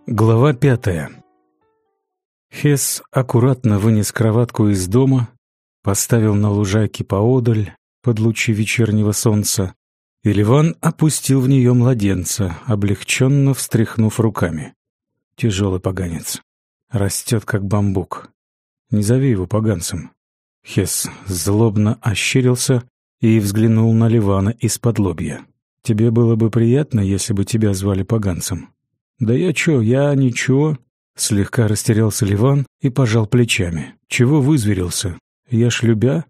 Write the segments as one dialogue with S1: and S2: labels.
S1: Глава 5. Хесс аккуратно вынес кроватку из дома, поставил на лужайке поодаль, под лучи вечернего солнца, и Ливан опустил в нее младенца, облегченно встряхнув руками. Тяжелый поганец. Растет, как бамбук. Не зови его поганцем. Хесс злобно ощерился и взглянул на Ливана из-под лобья. «Тебе было бы приятно, если бы тебя звали поганцем?» «Да я ничего». Слегка растерялся Ливан и пожал плечами. «Чего вызверился? Я ж любя».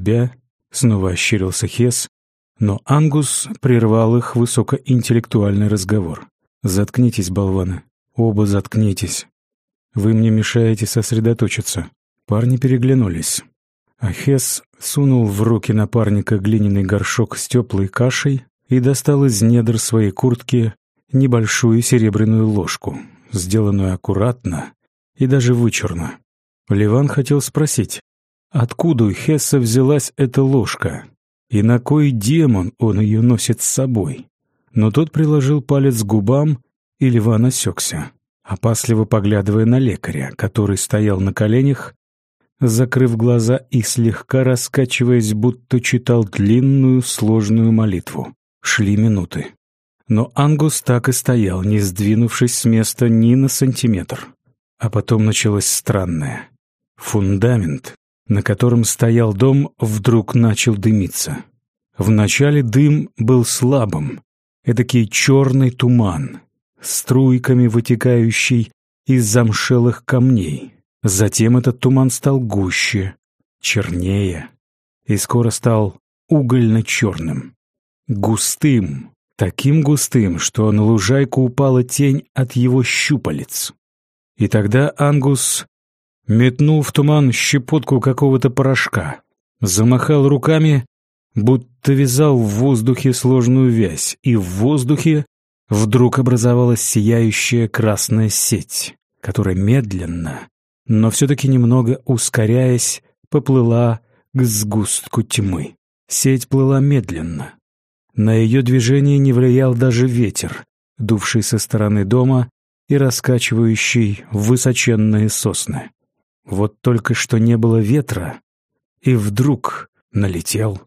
S1: Снова ощерился Хесс, но Ангус прервал их высокоинтеллектуальный разговор. «Заткнитесь, болваны. Оба заткнитесь. Вы мне мешаете сосредоточиться». Парни переглянулись. А Хесс сунул в руки напарника глиняный горшок с теплой кашей и достал из недр своей куртки небольшую серебряную ложку, сделанную аккуратно и даже вычурно. Ливан хотел спросить, откуда у Хесса взялась эта ложка и на кой демон он ее носит с собой. Но тот приложил палец к губам, и Ливан осекся, опасливо поглядывая на лекаря, который стоял на коленях, закрыв глаза и слегка раскачиваясь, будто читал длинную сложную молитву. Шли минуты. Но Ангус так и стоял, не сдвинувшись с места ни на сантиметр. А потом началось странное. Фундамент, на котором стоял дом, вдруг начал дымиться. Вначале дым был слабым, эдакий черный туман, струйками вытекающий из замшелых камней. Затем этот туман стал гуще, чернее и скоро стал угольно-черным. Густым, таким густым, что на лужайку упала тень от его щупалец. И тогда Ангус метнул в туман щепотку какого-то порошка, замахал руками, будто вязал в воздухе сложную вязь, и в воздухе вдруг образовалась сияющая красная сеть, которая медленно, но все-таки немного ускоряясь, поплыла к сгустку тьмы. Сеть плыла медленно. На ее движение не влиял даже ветер, дувший со стороны дома и раскачивающий высоченные сосны. Вот только что не было ветра, и вдруг налетел,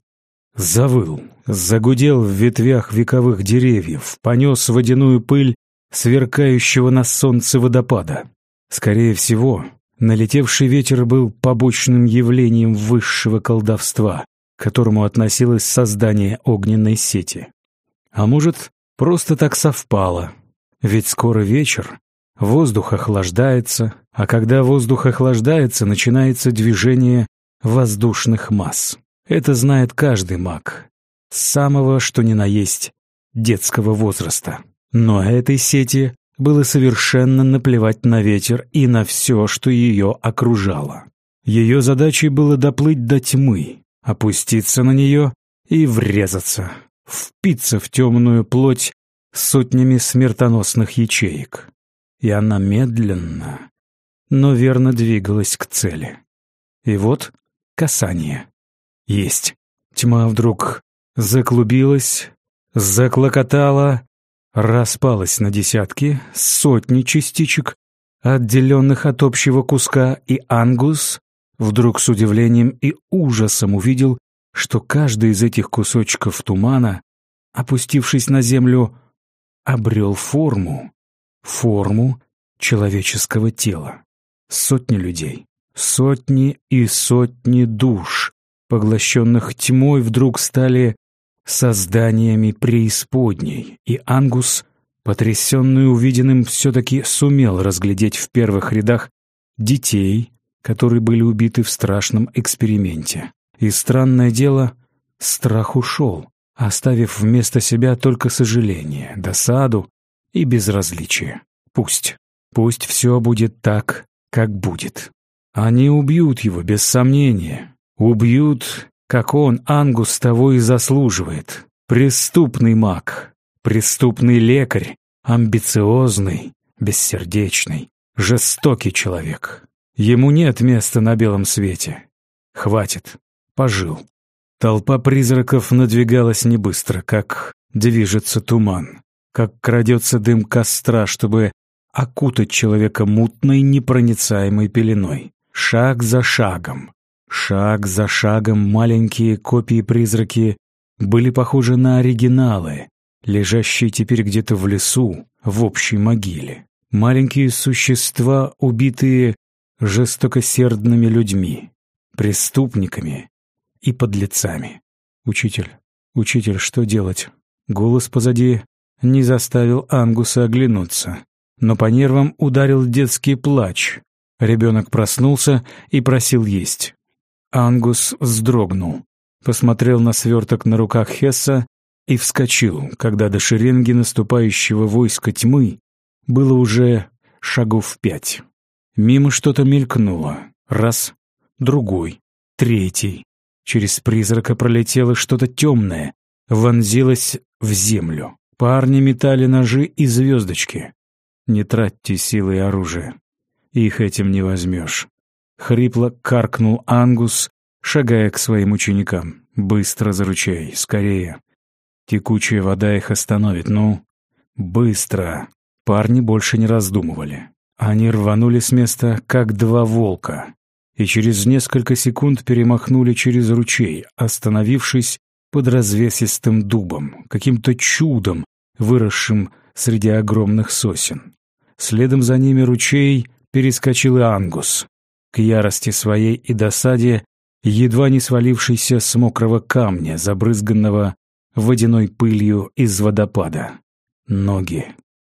S1: завыл, загудел в ветвях вековых деревьев, понес водяную пыль сверкающего на солнце водопада. Скорее всего, налетевший ветер был побочным явлением высшего колдовства, к которому относилось создание огненной сети. А может, просто так совпало, ведь скоро вечер, воздух охлаждается, а когда воздух охлаждается, начинается движение воздушных масс. Это знает каждый маг, с самого что ни на есть детского возраста. Но этой сети было совершенно наплевать на ветер и на все, что ее окружало. Ее задачей было доплыть до тьмы, опуститься на нее и врезаться, впиться в темную плоть сотнями смертоносных ячеек. И она медленно, но верно двигалась к цели. И вот касание. Есть. Тьма вдруг заклубилась, заклокотала, распалась на десятки, сотни частичек, отделенных от общего куска, и Ангус вдруг с удивлением и ужасом увидел, что каждый из этих кусочков тумана, опустившись на землю, обрел форму человеческого тела. Сотни людей, сотни и сотни душ, поглощенных тьмой, вдруг стали созданиями преисподней, и Ангус, потрясенный увиденным, все-таки сумел разглядеть в первых рядах детей, которые были убиты в страшном эксперименте. И странное дело, страх ушел, оставив вместо себя только сожаление, досаду и безразличие. Пусть все будет так, как будет. Они убьют его, без сомнения. Убьют, как он, Ангус, того и заслуживает. Преступный маг, преступный лекарь, амбициозный, бессердечный, жестокий человек. Ему нет места на белом свете. Хватит. Пожил. Толпа призраков надвигалась не быстро, как движется туман, как крадется дым костра, чтобы окутать человека мутной, непроницаемой пеленой. Шаг за шагом маленькие копии-призраки были похожи на оригиналы, лежащие теперь где-то в лесу, в общей могиле. Маленькие существа, убитые жестокосердными людьми, преступниками и подлецами. «Учитель, что делать?» Голос позади не заставил Ангуса оглянуться, но по нервам ударил детский плач. Ребенок проснулся и просил есть. Ангус вздрогнул, посмотрел на сверток на руках Хесса и вскочил, когда до шеренги наступающего войска тьмы было уже шагов 5. Мимо что-то мелькнуло. Раз, другой, третий. Через призрака пролетело что-то темное, вонзилось в землю. Парни метали ножи и звездочки. Не тратьте силы и оружие. Их этим не возьмешь. Хрипло каркнул Ангус, шагая к своим ученикам. «Быстро за ручей, скорее. Текучая вода их остановит. Ну, быстро!» Парни больше не раздумывали. Они рванули с места, как два волка, и через несколько секунд перемахнули через ручей, остановившись под развесистым дубом, каким-то чудом, выросшим среди огромных сосен. Следом за ними ручей перескочил и Ангус, к ярости своей и досаде, едва не свалившийся с мокрого камня, забрызганного водяной пылью из водопада. Ноги.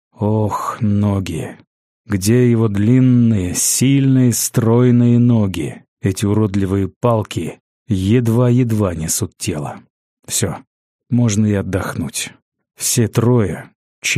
S1: Ох, ноги. Где его длинные, сильные, стройные ноги? Эти уродливые палки едва-едва несут тело. Все, можно и отдохнуть. Все трое,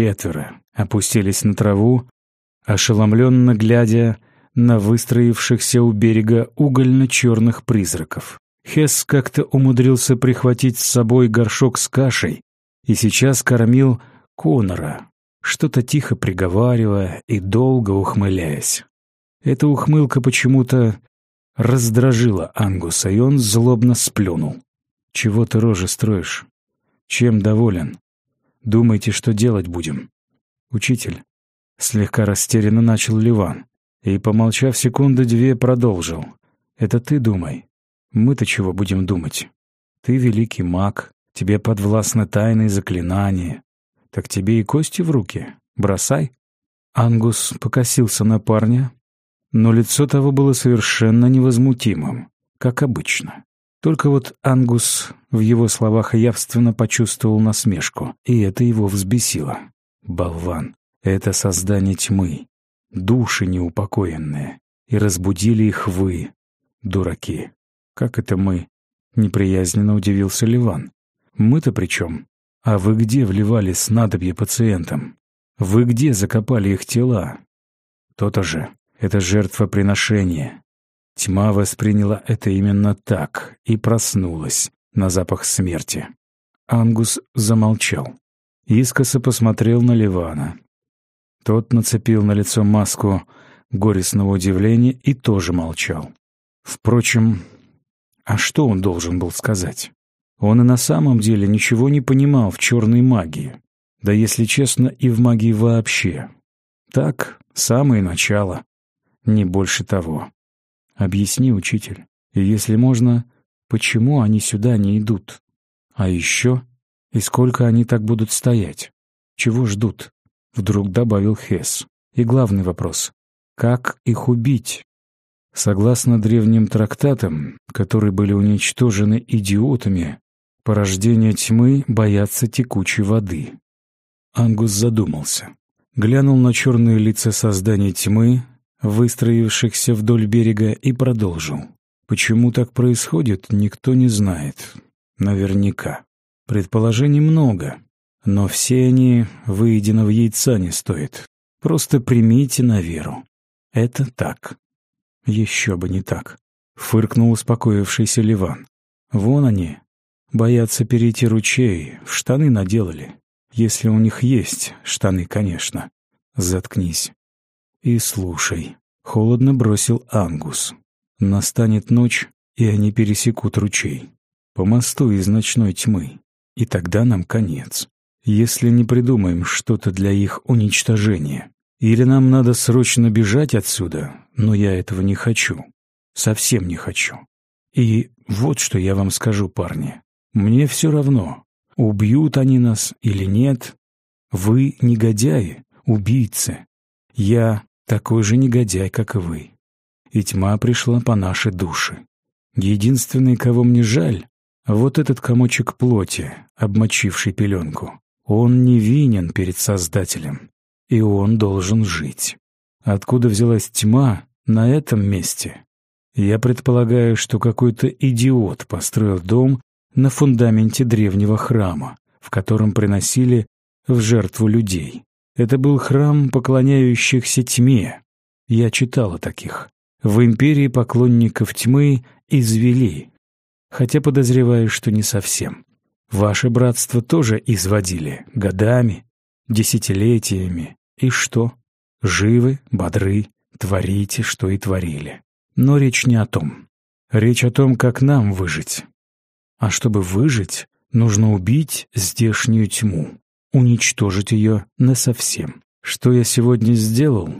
S1: 4, опустились на траву, ошеломленно глядя на выстроившихся у берега угольно-черных призраков. Хесс как-то умудрился прихватить с собой горшок с кашей и сейчас кормил Конора, что-то тихо приговаривая и долго ухмыляясь. Эта ухмылка почему-то раздражила Ангуса, и он злобно сплюнул. «Чего ты рожи строишь? Чем доволен? Думаете, что делать будем?» «Учитель», — слегка растерянно начал Ливан, и, помолчав секунды 2, продолжил. «Это ты думай. Мы-то чего будем думать? Ты великий маг, тебе подвластны тайные заклинания. Так тебе и кости в руки. Бросай». Ангус покосился на парня, но лицо того было совершенно невозмутимым, как обычно. Только вот Ангус в его словах явственно почувствовал насмешку, и это его взбесило. «Болван, это создание тьмы, души неупокоенные, и разбудили их вы, дураки». «Как это мы?» — неприязненно удивился Ливан. «Мы-то при чем? А вы где вливали снадобье пациентам? Вы где закопали их тела?» «То-то же. Это жертвоприношение». Тьма восприняла это именно так и проснулась на запах смерти. Ангус замолчал. Искоса посмотрел на Ливана. Тот нацепил на лицо маску горестного удивления и тоже молчал. Впрочем, а что он должен был сказать? Он и на самом деле ничего не понимал в черной магии. Да, если честно, и в магии вообще. Так, самое начало. Не больше того. «Объясни, учитель, и, если можно, почему они сюда не идут? А еще, и сколько они так будут стоять? Чего ждут?» Вдруг добавил Хесс. «И главный вопрос — как их убить?» Согласно древним трактатам, которые были уничтожены идиотами, порождения тьмы боятся текучей воды. Ангус задумался. Глянул на черные лица созданий тьмы, выстроившихся вдоль берега, и продолжил. Почему так происходит, никто не знает. Наверняка. Предположений много, но все они выеденного яйца не стоят. Просто примите на веру. Это так. Еще бы не так. Фыркнул успокоившийся Ливан. Вон они. Боятся перейти ручей, в штаны наделали. Если у них есть штаны, конечно. Заткнись и слушай. Холодно бросил Ангус. Настанет ночь, и они пересекут ручей. По мосту из ночной тьмы. И тогда нам конец. Если не придумаем что-то для их уничтожения. Или нам надо срочно бежать отсюда, но я этого не хочу. Совсем не хочу. И вот что я вам скажу, парни. Мне все равно, убьют они нас или нет. Вы негодяи, убийцы. Я такой же негодяй, как и вы. И тьма пришла по нашей душе. Единственный, кого мне жаль, вот этот комочек плоти, обмочивший пеленку. Он невинен перед Создателем, и он должен жить. Откуда взялась тьма на этом месте? Я предполагаю, что какой-то идиот построил дом на фундаменте древнего храма, в котором приносили в жертву людей. Это был храм поклоняющихся тьме. Я читал о таких. В империи поклонников тьмы извели, хотя подозреваю, что не совсем. Ваше братство тоже изводили годами, десятилетиями. И что? Живы, бодры, творите, что и творили. Но речь не о том. Речь о том, как нам выжить. А чтобы выжить, нужно убить здешнюю тьму, уничтожить ее насовсем. Что я сегодня сделал?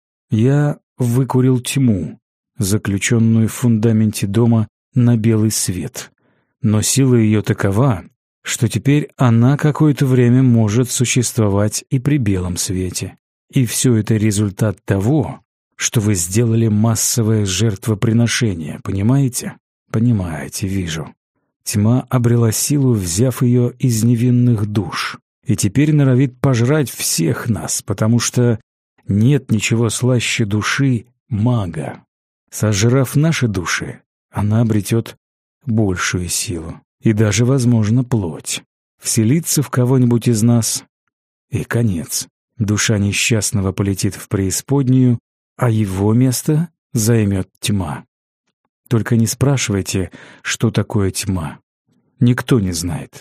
S1: Я выкурил тьму, заключенную в фундаменте дома, на белый свет. Но сила ее такова, что теперь она какое-то время может существовать и при белом свете. И все это результат того, что вы сделали массовое жертвоприношение, понимаете? Понимаете, вижу. Тьма обрела силу, взяв ее из невинных душ, и теперь норовит пожрать всех нас, потому что нет ничего слаще души мага. Сожрав наши души, она обретет большую силу и даже, возможно, плоть. Вселится в кого-нибудь из нас, и конец. Душа несчастного полетит в преисподнюю, а его место займет тьма. Только не спрашивайте, что такое тьма. Никто не знает.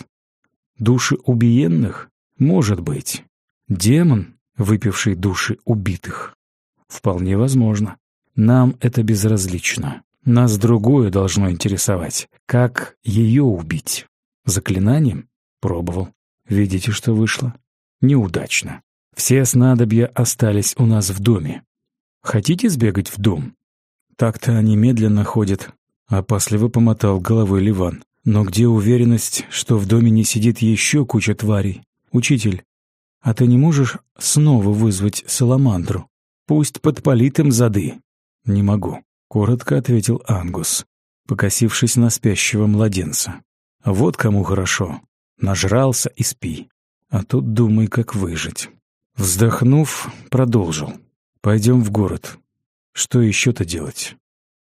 S1: Души убиенных? Может быть. Демон, выпивший души убитых? Вполне возможно. Нам это безразлично. Нас другое должно интересовать. Как ее убить? Заклинанием? Пробовал. Видите, что вышло? Неудачно. Все снадобья остались у нас в доме. Хотите сбегать в дом? Так-то они медленно ходят. Опасливо помотал головой Ливан. Но где уверенность, что в доме не сидит еще куча тварей? Учитель, а ты не можешь снова вызвать саламандру? Пусть подпалит им зады. Не могу, коротко ответил Ангус, покосившись на спящего младенца. Вот кому хорошо. Нажрался и спи. А тут думай, как выжить. Вздохнув, продолжил. Пойдем в город. Что еще-то делать?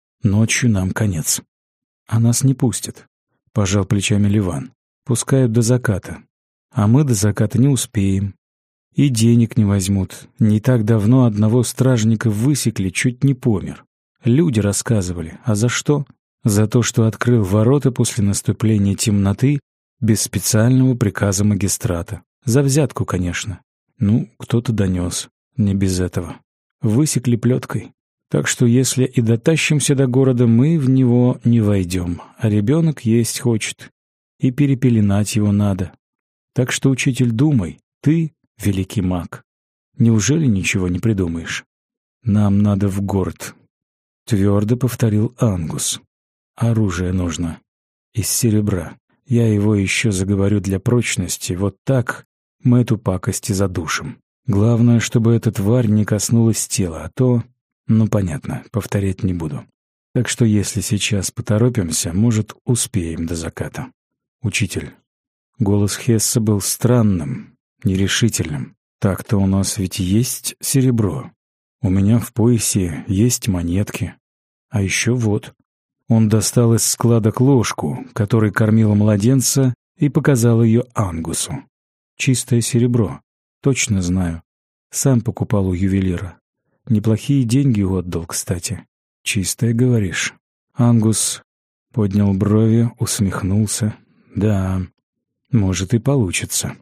S1: Ночью нам конец. А нас не пустят. Пожал плечами Ливан. Пускают до заката. А мы до заката не успеем. И денег не возьмут. Не так давно одного стражника высекли, чуть не помер. Люди рассказывали. А за что? За то, что открыл ворота после наступления темноты без специального приказа магистрата. За взятку, конечно. Ну, кто-то донес. Не без этого. Высекли плеткой. Так что если и дотащимся до города, мы в него не войдем. А ребенок есть хочет. И перепеленать его надо. Так что, учитель, думай, ты великий маг. Неужели ничего не придумаешь? Нам надо в город. Твердо повторил Ангус. Оружие нужно. Из серебра. Я его еще заговорю для прочности. Вот так мы эту пакость и задушим. Главное, чтобы эта тварь не коснулась тела, а то... Ну, понятно, повторять не буду. Так что если сейчас поторопимся, может, успеем до заката. Учитель. Голос Хесса был странным, нерешительным. Так-то у нас ведь есть серебро. У меня в поясе есть монетки. А еще вот. Он достал из складок ложку, которой кормил младенца, и показал ее Ангусу. Чистое серебро. Точно знаю. Сам покупал у ювелира. Неплохие деньги отдал, кстати. Чистое, говоришь? Ангус поднял брови, усмехнулся. Да, может и получится.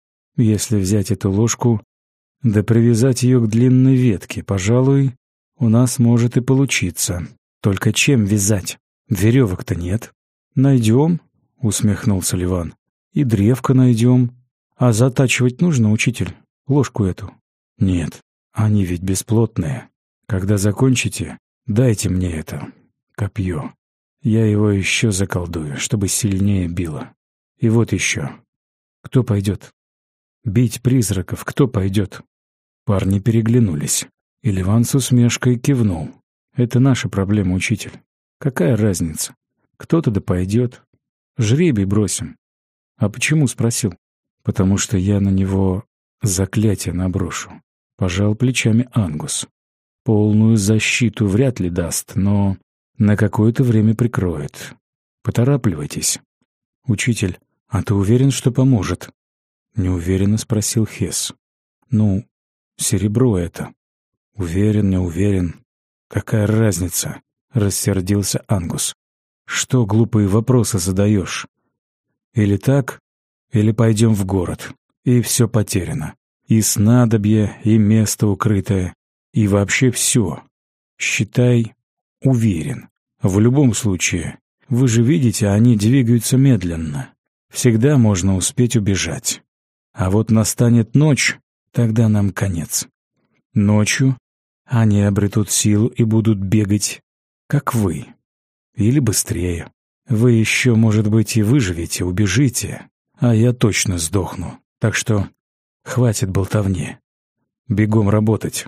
S1: Если взять эту ложку, да привязать ее к длинной ветке, пожалуй, у нас может и получиться. Только чем вязать? Веревок-то нет. Найдем, усмехнулся Ливан. И древко найдем. А затачивать нужно, учитель, ложку эту? Нет. Они ведь бесплотные. Когда закончите, дайте мне это копье. Я его еще заколдую, чтобы сильнее било. И вот еще. Кто пойдет? Бить призраков кто пойдет?» Парни переглянулись. И Ливан с усмешкой кивнул. «Это наша проблема, учитель. Какая разница? Кто-то да пойдет. Жребий бросим». «А почему?» — спросил. «Потому что я на него заклятие наброшу». Пожал плечами Ангус. «Полную защиту вряд ли даст, но на какое-то время прикроет. Поторапливайтесь». «Учитель, а ты уверен, что поможет?» Неуверенно спросил Хес. «Ну, серебро это». «Уверен, не уверен. Какая разница?» — рассердился Ангус. «Что глупые вопросы задаешь? Или так, или пойдем в город, и все потеряно. И снадобье, и место укрытое, и вообще все. Считай, уверен. В любом случае, вы же видите, они двигаются медленно. Всегда можно успеть убежать. А вот настанет ночь, тогда нам конец. Ночью они обретут силу и будут бегать, как вы. Или быстрее. Вы еще, может быть, и выживете, убежите, а я точно сдохну. Так что хватит болтовни. Бегом работать».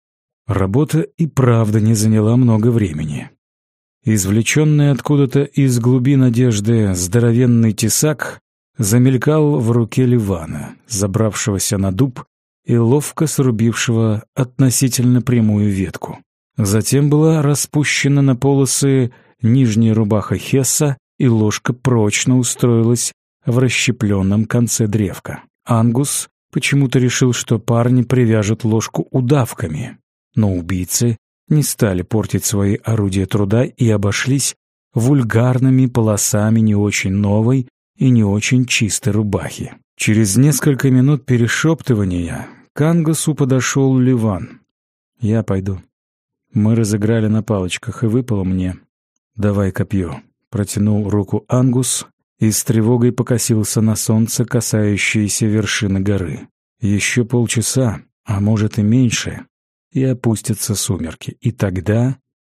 S1: Работа и правда не заняла много времени. Извлеченный откуда-то из глубин одежды здоровенный тесак замелькал в руке Ливана, забравшегося на дуб и ловко срубившего относительно прямую ветку. Затем была распущена на полосы нижняя рубаха Хесса, и ложка прочно устроилась в расщепленном конце древка. Ангус почему-то решил, что парни привяжут ложку удавками, но убийцы не стали портить свои орудия труда и обошлись вульгарными полосами не очень новой и не очень чистой рубахи. Через несколько минут перешептывания к Ангусу подошел Ливан. «Я пойду. Мы разыграли на палочках, и выпало мне. Давай копье». Протянул руку Ангус и с тревогой покосился на солнце, касающееся вершины горы. Еще полчаса, а может и меньше, и опустятся сумерки, и тогда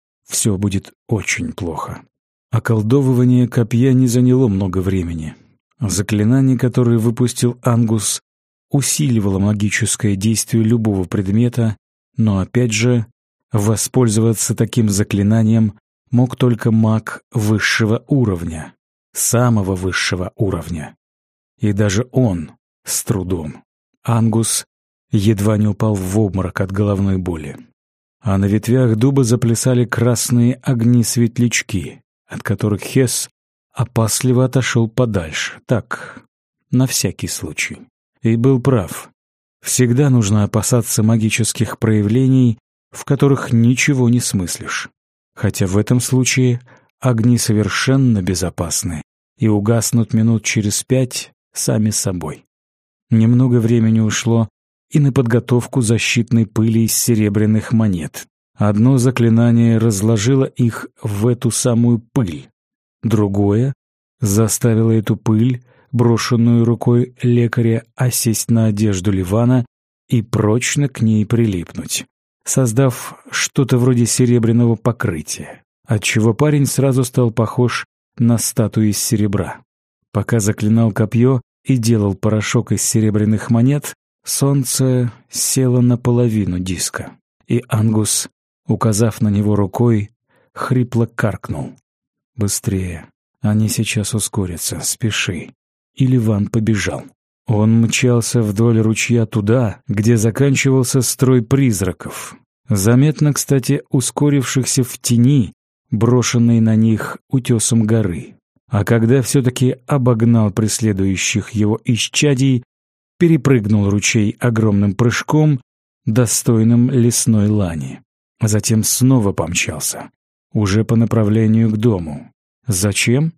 S1: все будет очень плохо. Околдовывание копья не заняло много времени. Заклинание, которое выпустил Ангус, усиливало магическое действие любого предмета, но опять же, воспользоваться таким заклинанием мог только маг высшего уровня, самого высшего уровня. И даже он с трудом. Ангус едва не упал в обморок от головной боли. А на ветвях дуба заплясали красные огни-светлячки, от которых Хес опасливо отошел подальше, так, на всякий случай. И был прав. Всегда нужно опасаться магических проявлений, в которых ничего не смыслишь. Хотя в этом случае огни совершенно безопасны и угаснут минут через 5 сами собой. Немного времени ушло и на подготовку защитной пыли из серебряных монет. Одно заклинание разложило их в эту самую пыль, другое заставило эту пыль, брошенную рукой лекаря, осесть на одежду Ливана и прочно к ней прилипнуть, создав что-то вроде серебряного покрытия, отчего парень сразу стал похож на статую из серебра. Пока заклинал копье и делал порошок из серебряных монет, солнце село на половину диска, и Ангус, указав на него рукой, хрипло каркнул. «Быстрее, они сейчас ускорятся, спеши». И Ливан побежал. Он мчался вдоль ручья туда, где заканчивался строй призраков, заметно, кстати, ускорившихся в тени, брошенной на них утесом горы. А когда все-таки обогнал преследующих его исчадий, перепрыгнул ручей огромным прыжком, достойным лесной лани. А затем снова помчался, уже по направлению к дому. Зачем?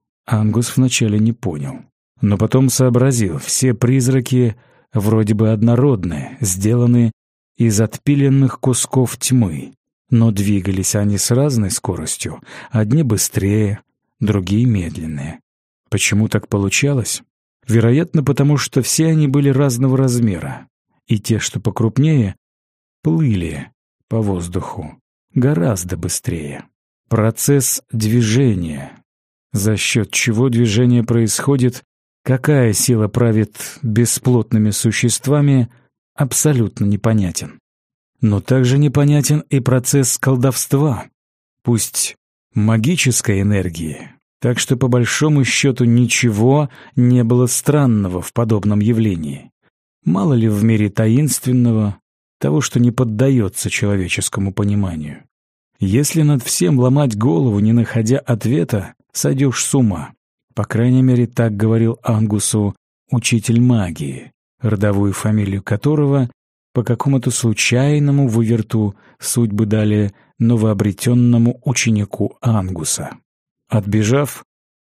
S1: Ангус вначале не понял. Но потом сообразил, все призраки вроде бы однородные, сделаны из отпиленных кусков тьмы, но двигались они с разной скоростью, одни быстрее, другие медленнее. Почему так получалось? Вероятно, потому что все они были разного размера, и те, что покрупнее, плыли по воздуху гораздо быстрее. Процесс движения, за счет чего движение происходит, какая сила правит бесплотными существами, абсолютно непонятен. Но также непонятен и процесс колдовства, пусть магической энергии, так что по большому счету ничего не было странного в подобном явлении. Мало ли в мире таинственного, того, что не поддается человеческому пониманию. Если над всем ломать голову, не находя ответа, сойдешь с ума. По крайней мере, так говорил Ангусу учитель магии, родовую фамилию которого по какому-то случайному выверту судьбы дали новообретенному ученику Ангуса. Отбежав,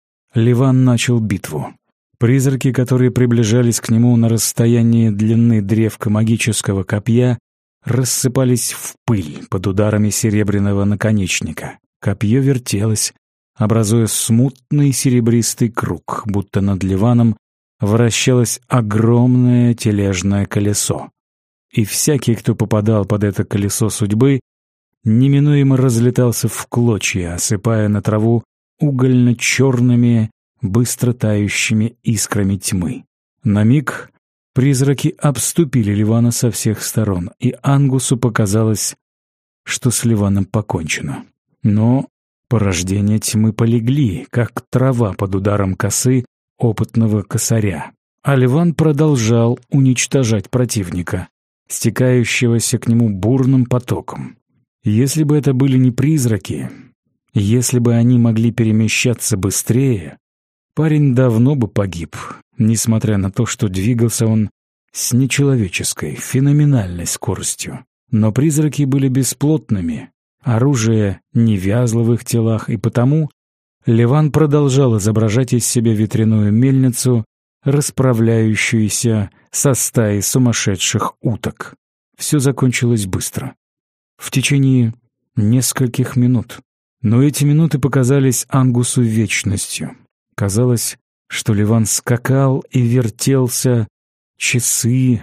S1: Ливан начал битву. Призраки, которые приближались к нему на расстоянии длины древка магического копья, рассыпались в пыль под ударами серебряного наконечника. Копье вертелось, образуя смутный серебристый круг, будто над Ливаном вращалось огромное тележное колесо. И всякий, кто попадал под это колесо судьбы, неминуемо разлетался в клочья, осыпая на траву угольно-черными, быстро тающими искрами тьмы. На миг призраки обступили Ливана со всех сторон, и Ангусу показалось, что с Ливаном покончено. Но порождения тьмы полегли, как трава под ударом косы опытного косаря. А Ливан продолжал уничтожать противника, стекающегося к нему бурным потоком. Если бы это были не призраки, если бы они могли перемещаться быстрее, парень давно бы погиб, несмотря на то, что двигался он с нечеловеческой, феноменальной скоростью. Но призраки были бесплотными, оружие не вязло в их телах, и потому Ливан продолжал изображать из себя ветряную мельницу, расправляющуюся со стаей сумасшедших уток. Все закончилось быстро, в течение нескольких минут. Но эти минуты показались Ангусу вечностью. Казалось, что Ливан скакал и вертелся часы,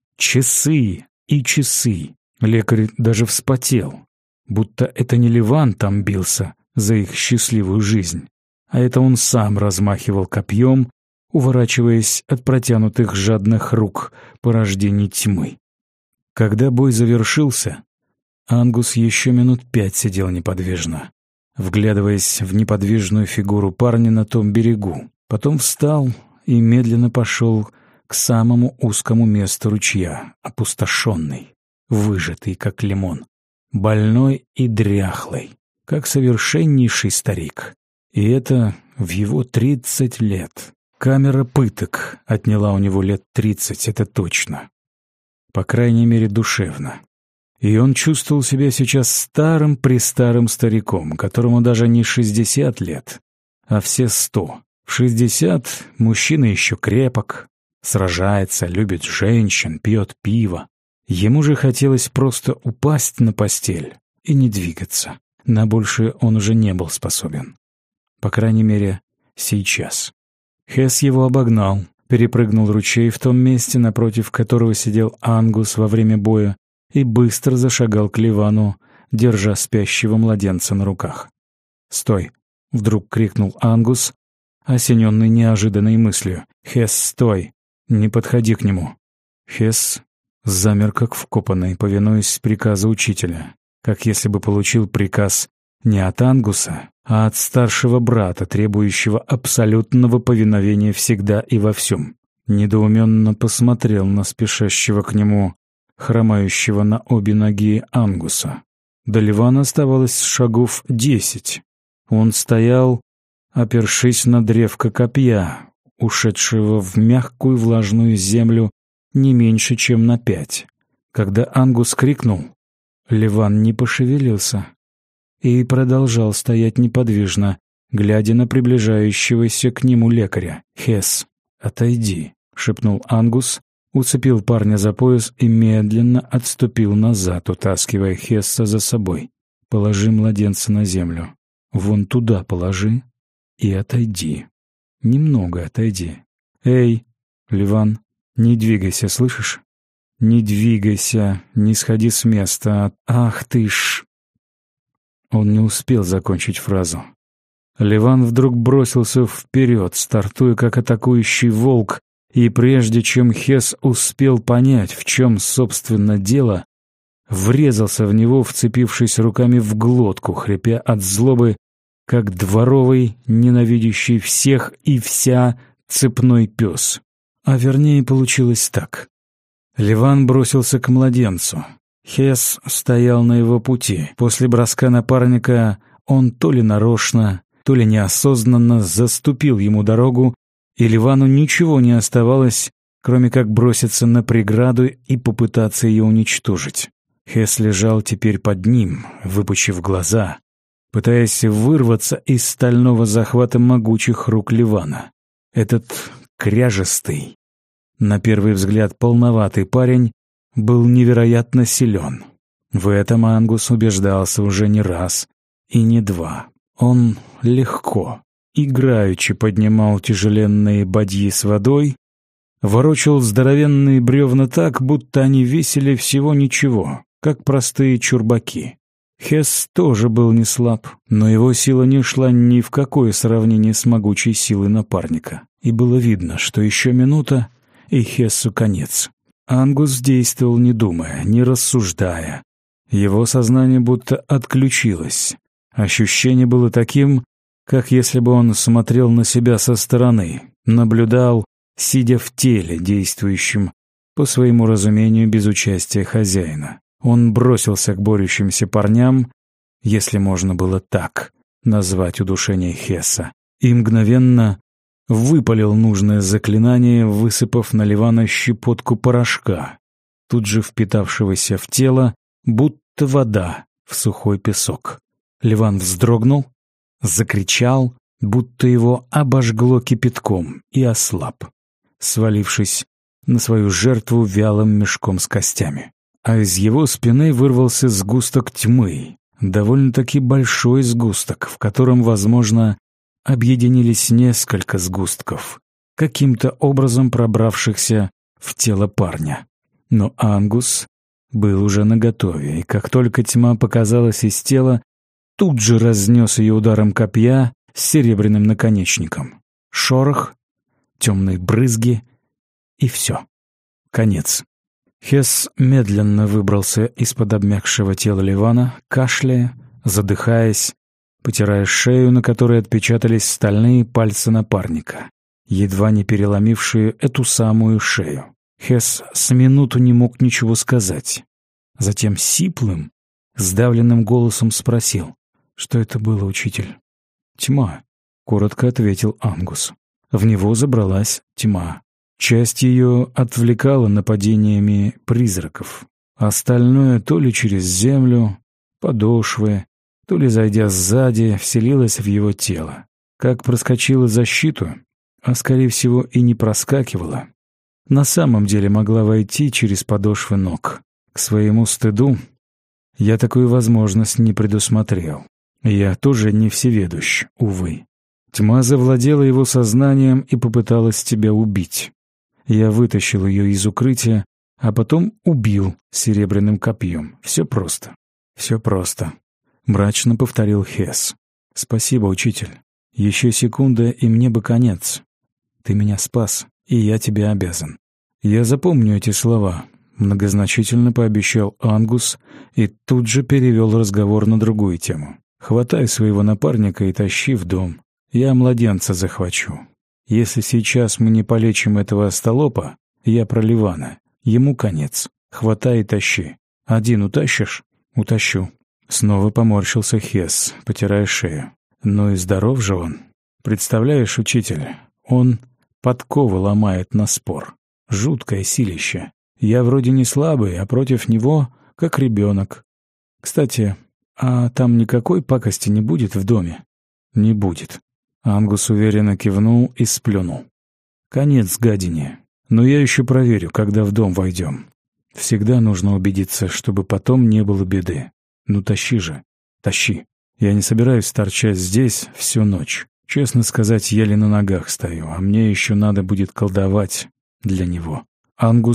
S1: часы и часы. Лекарь даже вспотел, будто это не Ливан там бился за их счастливую жизнь, а это он сам размахивал копьем, уворачиваясь от протянутых жадных рук порождений тьмы. Когда бой завершился, Ангус еще минут 5 сидел неподвижно, вглядываясь в неподвижную фигуру парня на том берегу. Потом встал и медленно пошел к самому узкому месту ручья, опустошенный, выжатый, как лимон, больной и дряхлый, как совершеннейший старик. И это в его 30 лет. Камера пыток отняла у него лет 30, это точно. По крайней мере, душевно. И он чувствовал себя сейчас старым-престарым стариком, которому даже не 60 лет, а все 100. В 60 мужчина еще крепок, сражается, любит женщин, пьет пиво. Ему же хотелось просто упасть на постель и не двигаться. На большее он уже не был способен. По крайней мере, сейчас. Хесс его обогнал, перепрыгнул ручей в том месте, напротив которого сидел Ангус во время боя, и быстро зашагал к Ливану, держа спящего младенца на руках. «Стой!» — вдруг крикнул Ангус, осененный неожиданной мыслью. «Хесс, стой! Не подходи к нему!» Хесс замер как вкопанный, повинуясь приказу учителя, как если бы получил приказ не от Ангуса, а от старшего брата, требующего абсолютного повиновения всегда и во всем. Недоуменно посмотрел на спешащего к нему, хромающего на обе ноги Ангуса. До Ливана оставалось шагов 10. Он стоял, опершись на древко копья, ушедшего в мягкую влажную землю не меньше, чем на 5. Когда Ангус крикнул, Ливан не пошевелился и продолжал стоять неподвижно, глядя на приближающегося к нему лекаря. «Хесс, отойди», — шепнул Ангус, уцепил парня за пояс и медленно отступил назад, утаскивая Хесса за собой. «Положи младенца на землю. Вон туда положи и отойди. Немного отойди. Эй, Ливан, не двигайся, слышишь? Не двигайся, не сходи с места. Ах ты ж!» Он не успел закончить фразу. Ливан вдруг бросился вперед, стартуя как атакующий волк, и прежде чем Хес успел понять, в чем, собственно, дело, врезался в него, вцепившись руками в глотку, хрипя от злобы, как дворовый, ненавидящий всех и вся цепной пес. А вернее, получилось так. Ливан бросился к младенцу. Хес стоял на его пути. После броска напарника он то ли нарочно, то ли неосознанно заступил ему дорогу, и Ливану ничего не оставалось, кроме как броситься на преграду и попытаться ее уничтожить. Хес лежал теперь под ним, выпучив глаза, пытаясь вырваться из стального захвата могучих рук Ливана. Этот кряжестый, на первый взгляд полноватый парень был невероятно силен. В этом Ангус убеждался уже не раз и не два. Он легко, играючи поднимал тяжеленные бадьи с водой, ворочал здоровенные бревна так, будто они весили всего ничего, как простые чурбаки. Хес тоже был не слаб, но его сила не шла ни в какое сравнение с могучей силой напарника. И было видно, что еще минута, и Хессу конец. Ангус действовал не думая, не рассуждая. Его сознание будто отключилось. Ощущение было таким, как если бы он смотрел на себя со стороны, наблюдал, сидя в теле, действующем, по своему разумению, без участия хозяина. Он бросился к борющимся парням, если можно было так назвать удушение Хесса, и мгновенно выпалил нужное заклинание, высыпав на Ливана щепотку порошка, тут же впитавшегося в тело, будто вода в сухой песок. Ливан вздрогнул, закричал, будто его обожгло кипятком, и ослаб, свалившись на свою жертву вялым мешком с костями. А из его спины вырвался сгусток тьмы, довольно-таки большой сгусток, в котором, возможно, объединились несколько сгустков, каким-то образом пробравшихся в тело парня. Но Ангус был уже наготове, и как только тьма показалась из тела, тут же разнес ее ударом копья с серебряным наконечником. Шорох, темные брызги, и все. Конец. Хесс медленно выбрался из-под обмякшего тела Ливана, кашляя, задыхаясь, потирая шею, на которой отпечатались стальные пальцы напарника, едва не переломившие эту самую шею. Хесс с минуту не мог ничего сказать. Затем сиплым, сдавленным голосом спросил: «Что это было, учитель?» «Тьма», — коротко ответил Ангус. В него забралась тьма. Часть ее отвлекала нападениями призраков. Остальное то ли через землю, подошвы, то ли, зайдя сзади, вселилась в его тело. Как проскочила защиту, а, скорее всего, и не проскакивала, на самом деле могла войти через подошвы ног. К своему стыду я такую возможность не предусмотрел. Я тоже не всеведущ, увы. Тьма завладела его сознанием и попыталась тебя убить. Я вытащил ее из укрытия, а потом убил серебряным копьем. Все просто. Все просто. Мрачно повторил Хесс. Спасибо, учитель. Еще секунда, и мне бы конец. Ты меня спас, и я тебе обязан. Я запомню эти слова, многозначительно пообещал Ангус и тут же перевел разговор на другую тему. Хватай своего напарника и тащи в дом. Я младенца захвачу. Если сейчас мы не полечим этого остолопа, я про Ливана. Ему конец. Хватай и тащи. Один утащишь? Утащу. Снова поморщился Хесс, потирая шею. Ну и здоров же он. Представляешь, учитель, он подковы ломает на спор. Жуткое силище. Я вроде не слабый, а против него как ребенок. Кстати, а там никакой пакости не будет в доме? Не будет. Ангус уверенно кивнул и сплюнул. Конец гадине. Но я еще проверю, когда в дом войдем. Всегда нужно убедиться, чтобы потом не было беды. Ну тащи же, тащи. Я не собираюсь торчать здесь всю ночь. Честно сказать, еле на ногах стою, а мне еще надо будет колдовать для него. Ангус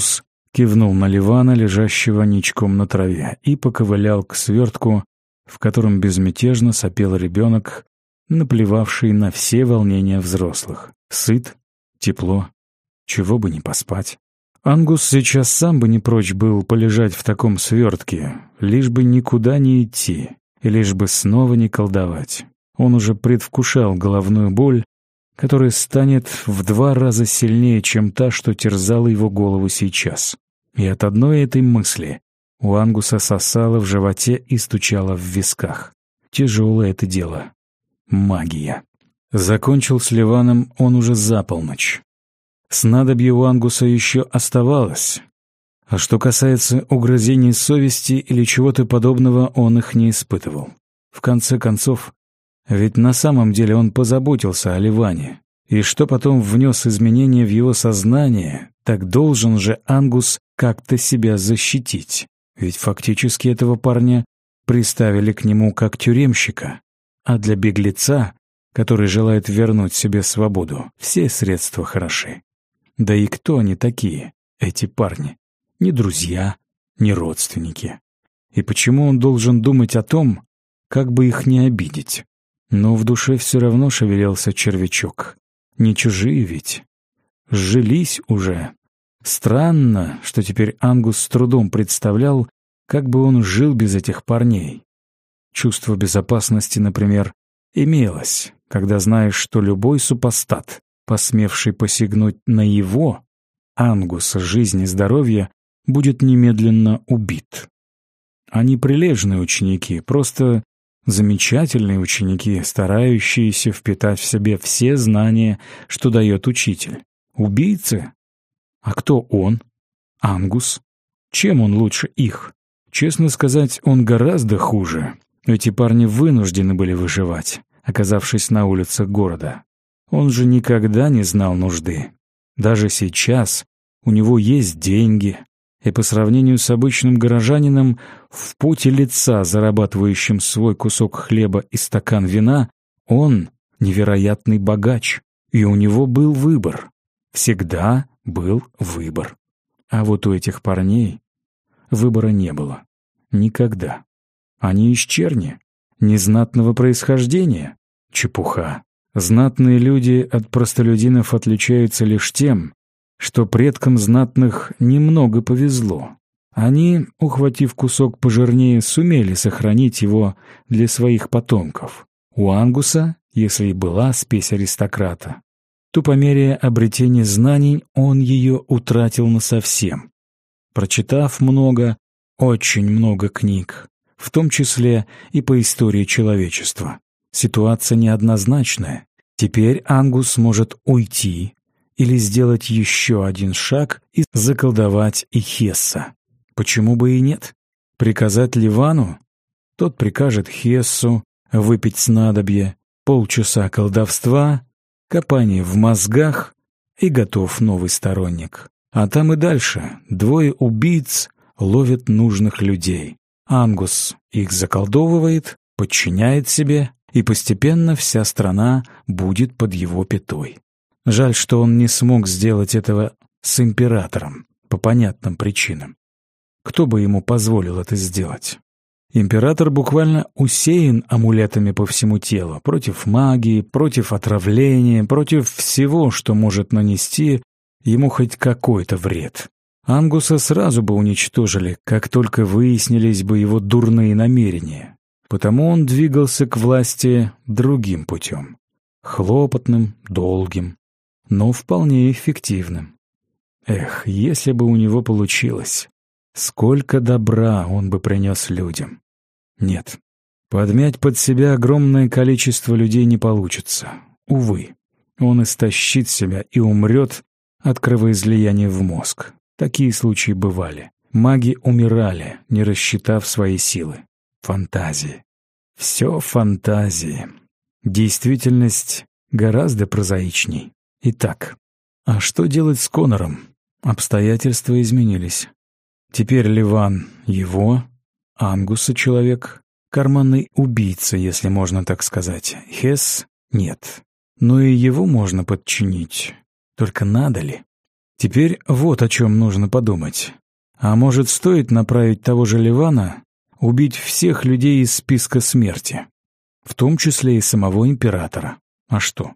S1: кивнул на Ливана, лежащего ничком на траве, и поковылял к свертку, в котором безмятежно сопел ребенок, наплевавший на все волнения взрослых. Сыт, тепло, чего бы не поспать. Ангус сейчас сам бы не прочь был полежать в таком свертке, лишь бы никуда не идти, и лишь бы снова не колдовать. Он уже предвкушал головную боль, которая станет в 2 раза сильнее, чем та, что терзала его голову сейчас. И от одной этой мысли у Ангуса сосало в животе и стучало в висках. Тяжелое это дело. Магия. Закончил с Ливаном он уже за полночь. Снадобье у Ангуса еще оставалось. А что касается угрызений совести или чего-то подобного, он их не испытывал. В конце концов, ведь на самом деле он позаботился о Ливане. И что потом внес изменения в его сознание, так должен же Ангус как-то себя защитить. Ведь фактически этого парня приставили к нему как тюремщика. А для беглеца, который желает вернуть себе свободу, все средства хороши. Да и кто они такие, эти парни? Ни друзья, ни родственники. И почему он должен думать о том, как бы их не обидеть? Но в душе все равно шевелился червячок. Не чужие ведь. Сжились уже. Странно, что теперь Ангус с трудом представлял, как бы он жил без этих парней. Чувство безопасности, например, имелось, когда знаешь, что любой супостат, посмевший посягнуть на его, Ангуса, жизнь и здоровье, будет немедленно убит. Они прилежные ученики, просто замечательные ученики, старающиеся впитать в себе все знания, что дает учитель. Убийцы? А кто он? Ангус? Чем он лучше их? Честно сказать, он гораздо хуже. Эти парни вынуждены были выживать, оказавшись на улицах города. Он же никогда не знал нужды. Даже сейчас у него есть деньги, и по сравнению с обычным горожанином в поте лица, зарабатывающим свой кусок хлеба и стакан вина, он невероятный богач, и у него был выбор. Всегда был выбор. А вот у этих парней выбора не было. Никогда. Они из черни, незнатного происхождения. Чепуха. Знатные люди от простолюдинов отличаются лишь тем, что предкам знатных немного повезло. Они, ухватив кусок пожирнее, сумели сохранить его для своих потомков. У Ангуса, если и была спесь аристократа, то по мере обретения знаний он ее утратил насовсем. Прочитав много, очень много книг, в том числе и по истории человечества, ситуация неоднозначная. Теперь Ангус может уйти или сделать еще один шаг и заколдовать Хесса. Почему бы и нет? Приказать Ливану? Тот прикажет Хессу выпить снадобье, полчаса колдовства, копание в мозгах, и готов новый сторонник. А там и дальше 2 убийц ловят нужных людей. Ангус их заколдовывает, подчиняет себе, и постепенно вся страна будет под его пятой. Жаль, что он не смог сделать этого с императором, по понятным причинам. Кто бы ему позволил это сделать? Император буквально усеян амулетами по всему телу, против магии, против отравления, против всего, что может нанести ему хоть какой-то вред. Ангуса сразу бы уничтожили, как только выяснились бы его дурные намерения. Потому он двигался к власти другим путем. Хлопотным, долгим, но вполне эффективным. Эх, если бы у него получилось, сколько добра он бы принес людям. Нет, подмять под себя огромное количество людей не получится. Увы, он истощит себя и умрет от кровоизлияния в мозг. Такие случаи бывали. Маги умирали, не рассчитав свои силы. Фантазии. Все фантазии. Действительность гораздо прозаичней. Итак, а что делать с Конором? Обстоятельства изменились. Теперь Ливан его, Ангуса человек, карманный убийца, если можно так сказать. Хесс нет. Но и его можно подчинить. Только надо ли? Теперь вот о чем нужно подумать. А может, стоит направить того же Ливана убить всех людей из списка смерти, в том числе и самого императора? А что?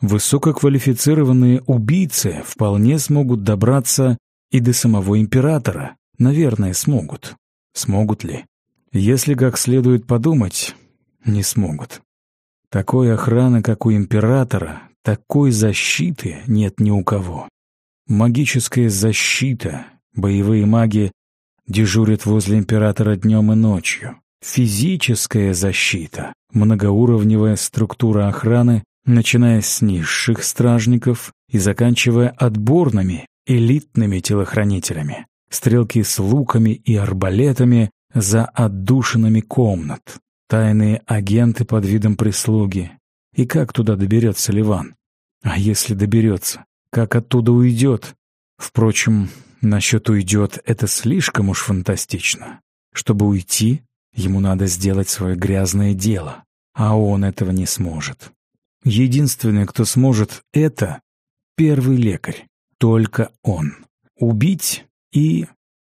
S1: Высококвалифицированные убийцы вполне смогут добраться и до самого императора. Наверное, смогут. Смогут ли? Если как следует подумать, не смогут. Такой охраны, как у императора, такой защиты нет ни у кого. Магическая защита, боевые маги дежурят возле императора днем и ночью. Физическая защита, многоуровневая структура охраны, начиная с низших стражников и заканчивая отборными, элитными телохранителями. Стрелки с луками и арбалетами за отдушинами комнат. Тайные агенты под видом прислуги. И как туда доберется Ливан? А если доберется, как оттуда уйдет? Впрочем, насчет «уйдет» — это слишком уж фантастично. Чтобы уйти, ему надо сделать свое грязное дело, а он этого не сможет. Единственный, кто сможет это — первый лекарь. Только он. Убить и...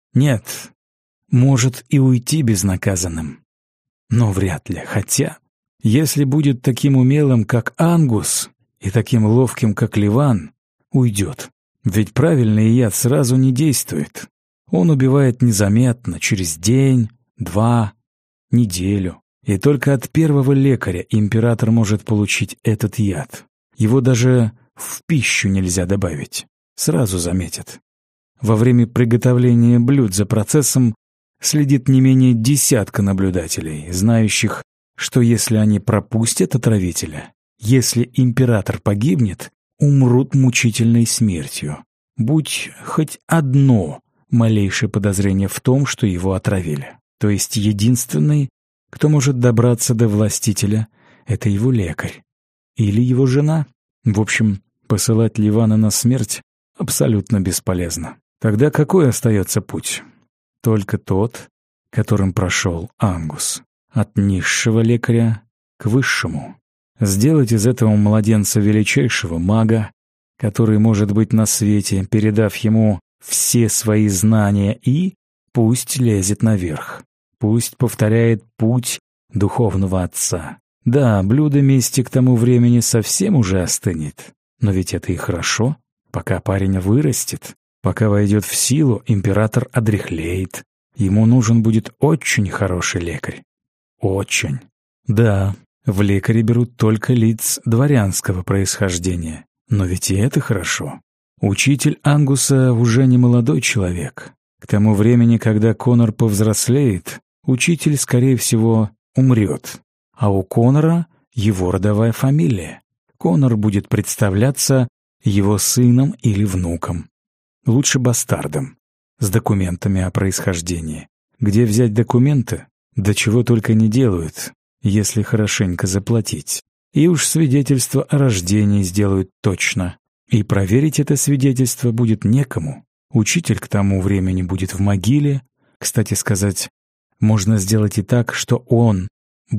S1: Нет, может и уйти безнаказанным. Но вряд ли, хотя... Если будет таким умелым, как Ангус, и таким ловким, как Ливан, уйдет. Ведь правильный яд сразу не действует. Он убивает незаметно, через день, 2, неделю. И только от первого лекаря император может получить этот яд. Его даже в пищу нельзя добавить. Сразу заметят. Во время приготовления блюд за процессом следит не менее 10 наблюдателей, знающих, что если они пропустят отравителя, если император погибнет, умрут мучительной смертью. Будь хоть одно малейшее подозрение в том, что его отравили. То есть единственный, кто может добраться до властителя, это его лекарь. Или его жена. В общем, посылать Ливана на смерть абсолютно бесполезно. Тогда какой остается путь? Только тот, которым прошел Ангус. От низшего лекаря к высшему. Сделать из этого младенца величайшего мага, который может быть на свете, передав ему все свои знания, и пусть лезет наверх. Пусть повторяет путь духовного отца. Да, блюдо мести к тому времени совсем уже остынет. Но ведь это и хорошо. Пока парень вырастет, пока войдет в силу, император одряхлеет. Ему нужен будет очень хороший лекарь. Очень. Да, в лекари берут только лиц дворянского происхождения. Но ведь и это хорошо. Учитель Ангуса уже не молодой человек. К тому времени, когда Конор повзрослеет, учитель, скорее всего, умрет. А у Конора его родовая фамилия. Конор будет представляться его сыном или внуком. Лучше бастардом, с документами о происхождении. Где взять документы? Да чего только не делают, если хорошенько заплатить. И уж свидетельство о рождении сделают точно. И проверить это свидетельство будет некому. Учитель к тому времени будет в могиле. Кстати сказать, можно сделать и так, что он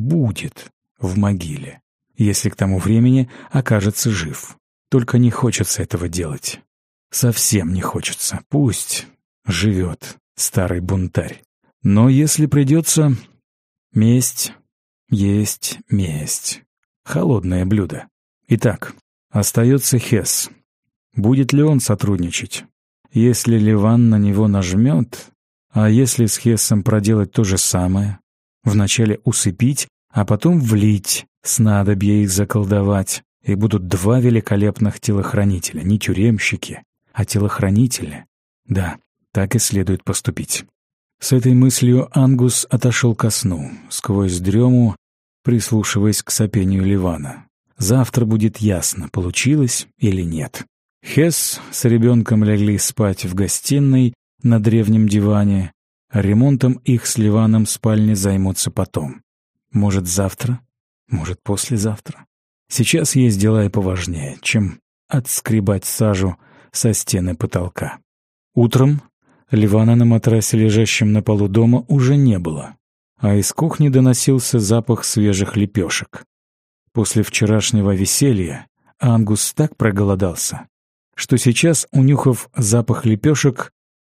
S1: будет в могиле, если к тому времени окажется жив. Только не хочется этого делать. Совсем не хочется. Пусть живет старый бунтарь. Но если придется, месть есть месть. Холодное блюдо. Итак, остается Хесс. Будет ли он сотрудничать? Если Ливан на него нажмет, а если с Хессом проделать то же самое? Вначале усыпить, а потом влить, снадобье их заколдовать, и будут 2 великолепных телохранителя, не тюремщики, а телохранители. Да, так и следует поступить. С этой мыслью Ангус отошел ко сну, сквозь дрему, прислушиваясь к сопению Ливана. Завтра будет ясно, получилось или нет. Хесс с ребенком легли спать в гостиной на древнем диване, а ремонтом их с Ливаном спальни займутся потом. Может, завтра, может, послезавтра. Сейчас есть дела и поважнее, чем отскребать сажу со стены потолка. Утром Ливана на матрасе, лежащем на полу дома, уже не было, а из кухни доносился запах свежих лепешек. После вчерашнего веселья Ангус так проголодался, что сейчас, унюхав запах лепешек,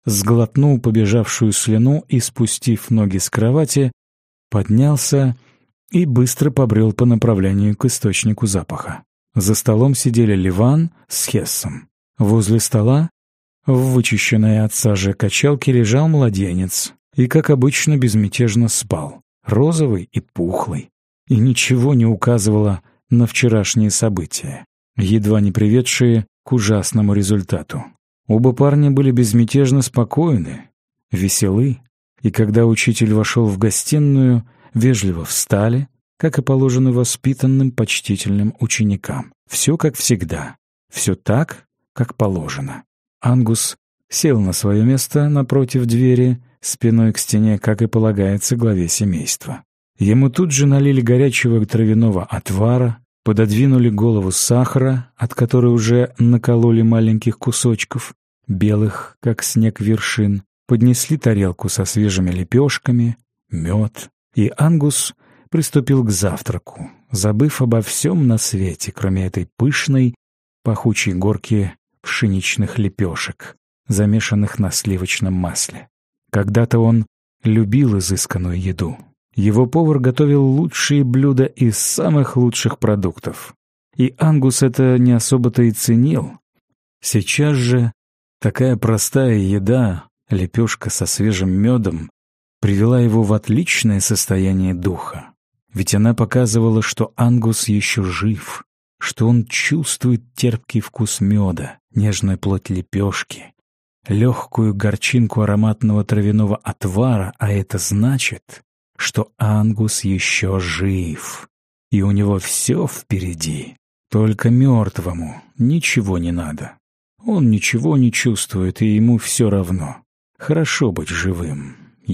S1: сглотнул побежавшую слюну и, спустив ноги с кровати, поднялся и быстро побрел по направлению к источнику запаха. За столом сидели Ливан с Хессом. Возле стола, в вычищенной от сажи качалке, лежал младенец и, как обычно, безмятежно спал, розовый и пухлый, и ничего не указывало на вчерашние события, едва не приведшие к ужасному результату. Оба парня были безмятежно спокойны, веселы, и когда учитель вошел в гостиную, вежливо встали, как и положено воспитанным, почтительным ученикам. Все как всегда, все так, как положено. Ангус сел на свое место напротив двери, спиной к стене, как и полагается главе семейства. Ему тут же налили горячего травяного отвара, пододвинули голову сахара, от которой уже накололи маленьких кусочков, белых, как снег, вершин, поднесли тарелку со свежими лепешками, мед, и Ангус приступил к завтраку, забыв обо всем на свете, кроме этой пышной, пахучей горки пшеничных лепешек, замешанных на сливочном масле. Когда-то он любил изысканную еду. Его повар готовил лучшие блюда из самых лучших продуктов. И Ангус это не особо-то и ценил. Сейчас же такая простая еда, лепешка со свежим медом, привела его в отличное состояние духа. Ведь она показывала, что Ангус еще жив, что он чувствует терпкий вкус меда, нежную плоть лепешки, легкую горчинку ароматного травяного отвара, а это значит, что Ангус еще жив, и у него все впереди. Только мертвому ничего не надо. Он ничего не чувствует, и ему все равно. Хорошо быть живым.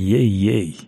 S1: Ей-ей.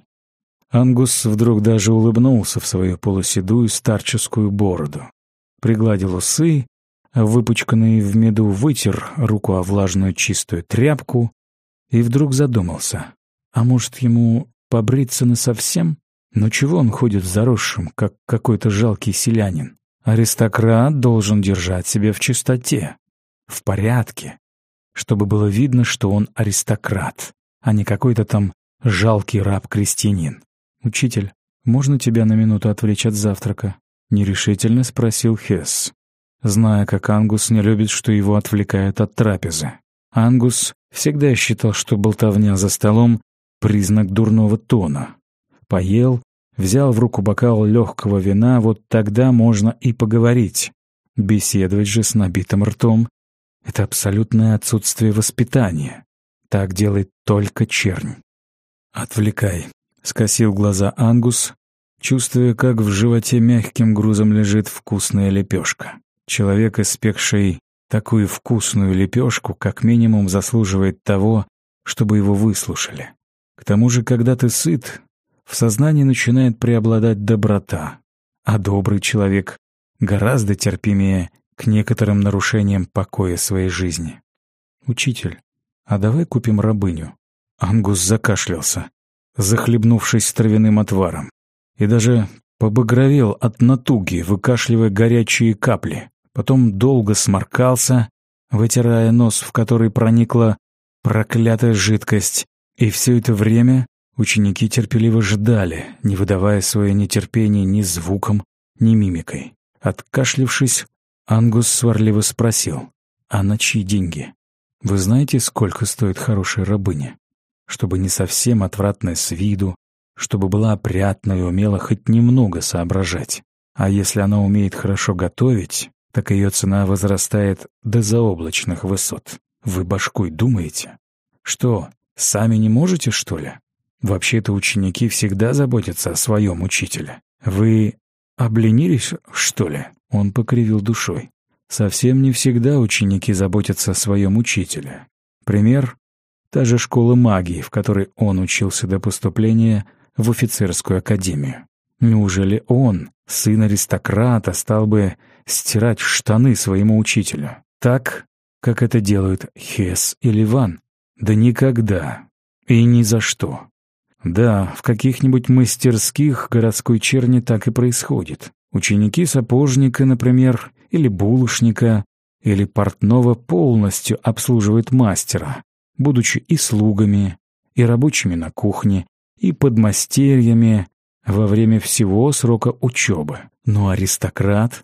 S1: Ангус вдруг даже улыбнулся в свою полуседую старческую бороду, пригладил усы, а выпачканный в меду вытер руку о влажную чистую тряпку и вдруг задумался. А может, ему побриться насовсем? Но чего он ходит заросшим, как какой-то жалкий селянин? Аристократ должен держать себя в чистоте, в порядке, чтобы было видно, что он аристократ, а не какой-то там жалкий раб-крестьянин. «Учитель, можно тебя на минуту отвлечь от завтрака?» — нерешительно спросил Хесс, зная, как Ангус не любит, что его отвлекают от трапезы. Ангус всегда считал, что болтовня за столом — признак дурного тона. Поел, взял в руку бокал легкого вина, вот тогда можно и поговорить. Беседовать же с набитым ртом — это абсолютное отсутствие воспитания. Так делает только чернь. «Отвлекай», — скосил глаза Ангус, чувствуя, как в животе мягким грузом лежит вкусная лепешка. Человек, испекший такую вкусную лепешку, как минимум заслуживает того, чтобы его выслушали. К тому же, когда ты сыт, в сознании начинает преобладать доброта, а добрый человек гораздо терпимее к некоторым нарушениям покоя своей жизни. «Учитель, а давай купим рабыню?» Ангус закашлялся, захлебнувшись травяным отваром, и даже побагровел от натуги, выкашливая горячие капли. Потом долго сморкался, вытирая нос, в который проникла проклятая жидкость, и все это время ученики терпеливо ждали, не выдавая свое нетерпение ни звуком, ни мимикой. Откашлившись, Ангус сварливо спросил: «А на чьи деньги? Вы знаете, сколько стоит хорошая рабыня? Чтобы не совсем отвратная с виду, чтобы была опрятна и умела хоть немного соображать. А если она умеет хорошо готовить, так ее цена возрастает до заоблачных высот. Вы башкой думаете? Что, сами не можете, что ли? Вообще-то ученики всегда заботятся о своем учителе. Вы обленились, что ли?» Он покривил душой. Совсем не всегда ученики заботятся о своем учителе. Пример — та же школа магии, в которой он учился до поступления в офицерскую академию. Неужели он, сын аристократа, стал бы стирать штаны своему учителю, так, как это делают Хесс и Ливан? Да никогда и ни за что. Да, в каких-нибудь мастерских городской черни так и происходит. Ученики сапожника, например, или булочника, или портного полностью обслуживают мастера, будучи и слугами, и рабочими на кухне, и подмастерьями во время всего срока учебы. Но аристократ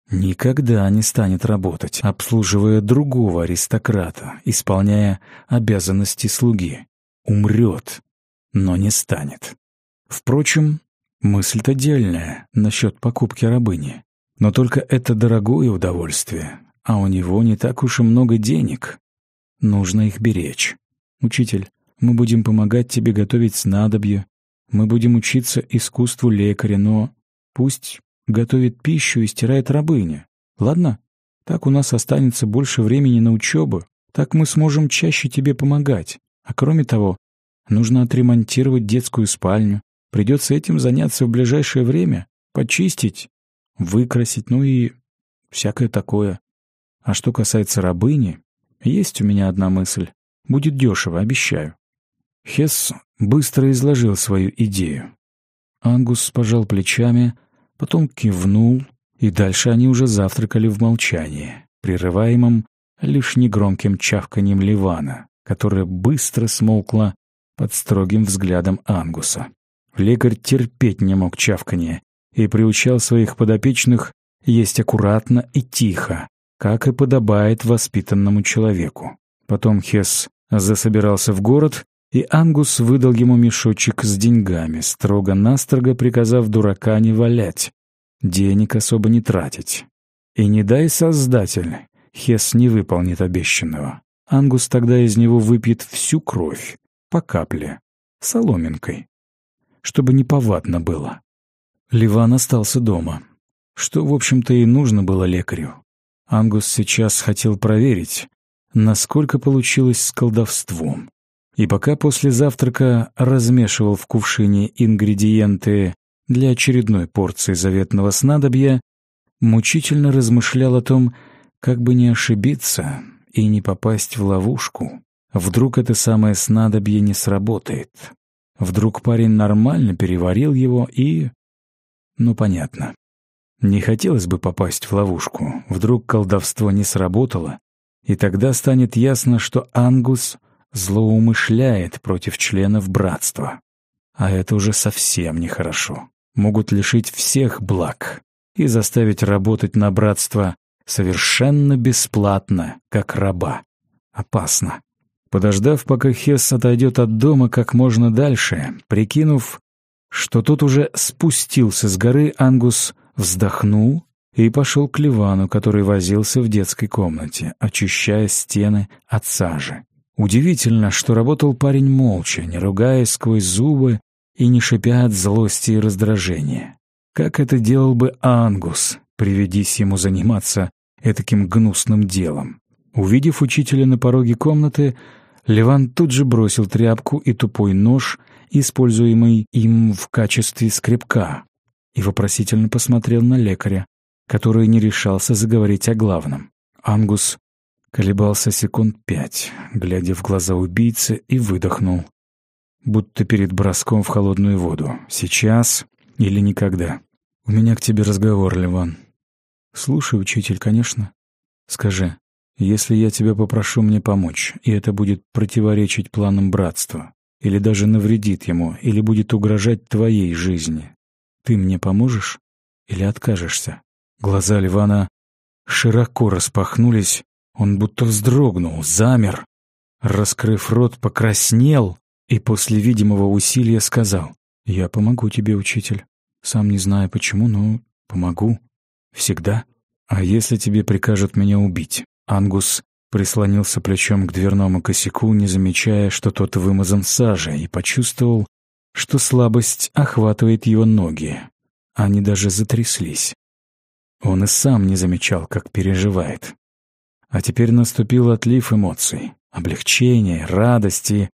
S1: никогда не станет работать, обслуживая другого аристократа, исполняя обязанности слуги. Умрет, но не станет. Впрочем, мысль-то дельная насчет покупки рабыни. Но только это дорогое удовольствие, а у него не так уж и много денег. Нужно их беречь. Учитель, мы будем помогать тебе готовить снадобье, мы будем учиться искусству лекаря, но пусть готовит пищу и стирает рабыня. Ладно? Так у нас останется больше времени на учебу, так мы сможем чаще тебе помогать. А кроме того, нужно отремонтировать детскую спальню. Придется этим заняться в ближайшее время, почистить, выкрасить, ну и всякое такое. А что касается рабыни, есть у меня одна мысль. Будет дешево, обещаю. Хесс быстро изложил свою идею. Ангус пожал плечами, потом кивнул, и дальше они уже завтракали в молчании, прерываемом лишь негромким чавканьем Ливана, которое быстро смолкло под строгим взглядом Ангуса. Лекарь терпеть не мог чавканье и приучал своих подопечных есть аккуратно и тихо, как и подобает воспитанному человеку. Потом Хесс засобирался в город, и Ангус выдал ему мешочек с деньгами, строго-настрого приказав дурака не валять, денег особо не тратить. И не дай Создатель, Хесс не выполнит обещанного. Ангус тогда из него выпьет всю кровь, по капле, соломинкой, чтобы неповадно было. Ливан остался дома, что, в общем-то, и нужно было лекарю. Ангус сейчас хотел проверить, насколько получилось с колдовством. И пока после завтрака размешивал в кувшине ингредиенты для очередной порции заветного снадобья, мучительно размышлял о том, как бы не ошибиться и не попасть в ловушку. Вдруг это самое снадобье не сработает. Вдруг парень нормально переварил его и... Ну, понятно. Не хотелось бы попасть в ловушку. Вдруг колдовство не сработало, и тогда станет ясно, что Ангус злоумышляет против членов братства. А это уже совсем нехорошо. Могут лишить всех благ и заставить работать на братство совершенно бесплатно, как раба. Опасно. Подождав, пока Хесс отойдет от дома как можно дальше, прикинув, что тот уже спустился с горы, Ангус вздохнул и пошел к Ливану, который возился в детской комнате, очищая стены от сажи. Удивительно, что работал парень молча, не ругаясь сквозь зубы и не шипя от злости и раздражения. Как это делал бы Ангус, приведись ему заниматься этаким гнусным делом. Увидев учителя на пороге комнаты, Ливан тут же бросил тряпку и тупой нож, используемый им в качестве скребка, и вопросительно посмотрел на лекаря, который не решался заговорить о главном. Ангус колебался секунд 5, глядя в глаза убийцы, и выдохнул, будто перед броском в холодную воду. «Сейчас или никогда. У меня к тебе разговор, Ливан». «Слушай, учитель, конечно. Скажи, если я тебя попрошу мне помочь, и это будет противоречить планам братства, или даже навредит ему, или будет угрожать твоей жизни, ты мне поможешь или откажешься?» Глаза Ливана широко распахнулись, он будто вздрогнул, замер, раскрыв рот, покраснел и после видимого усилия сказал: «Я помогу тебе, учитель. Сам не знаю почему, но помогу. Всегда. А если тебе прикажут меня убить?» Ангус прислонился плечом к дверному косяку, не замечая, что тот вымазан сажей, и почувствовал, что слабость охватывает его ноги. Они даже затряслись. Он и сам не замечал, как переживает. А теперь наступил отлив эмоций, облегчение, радости,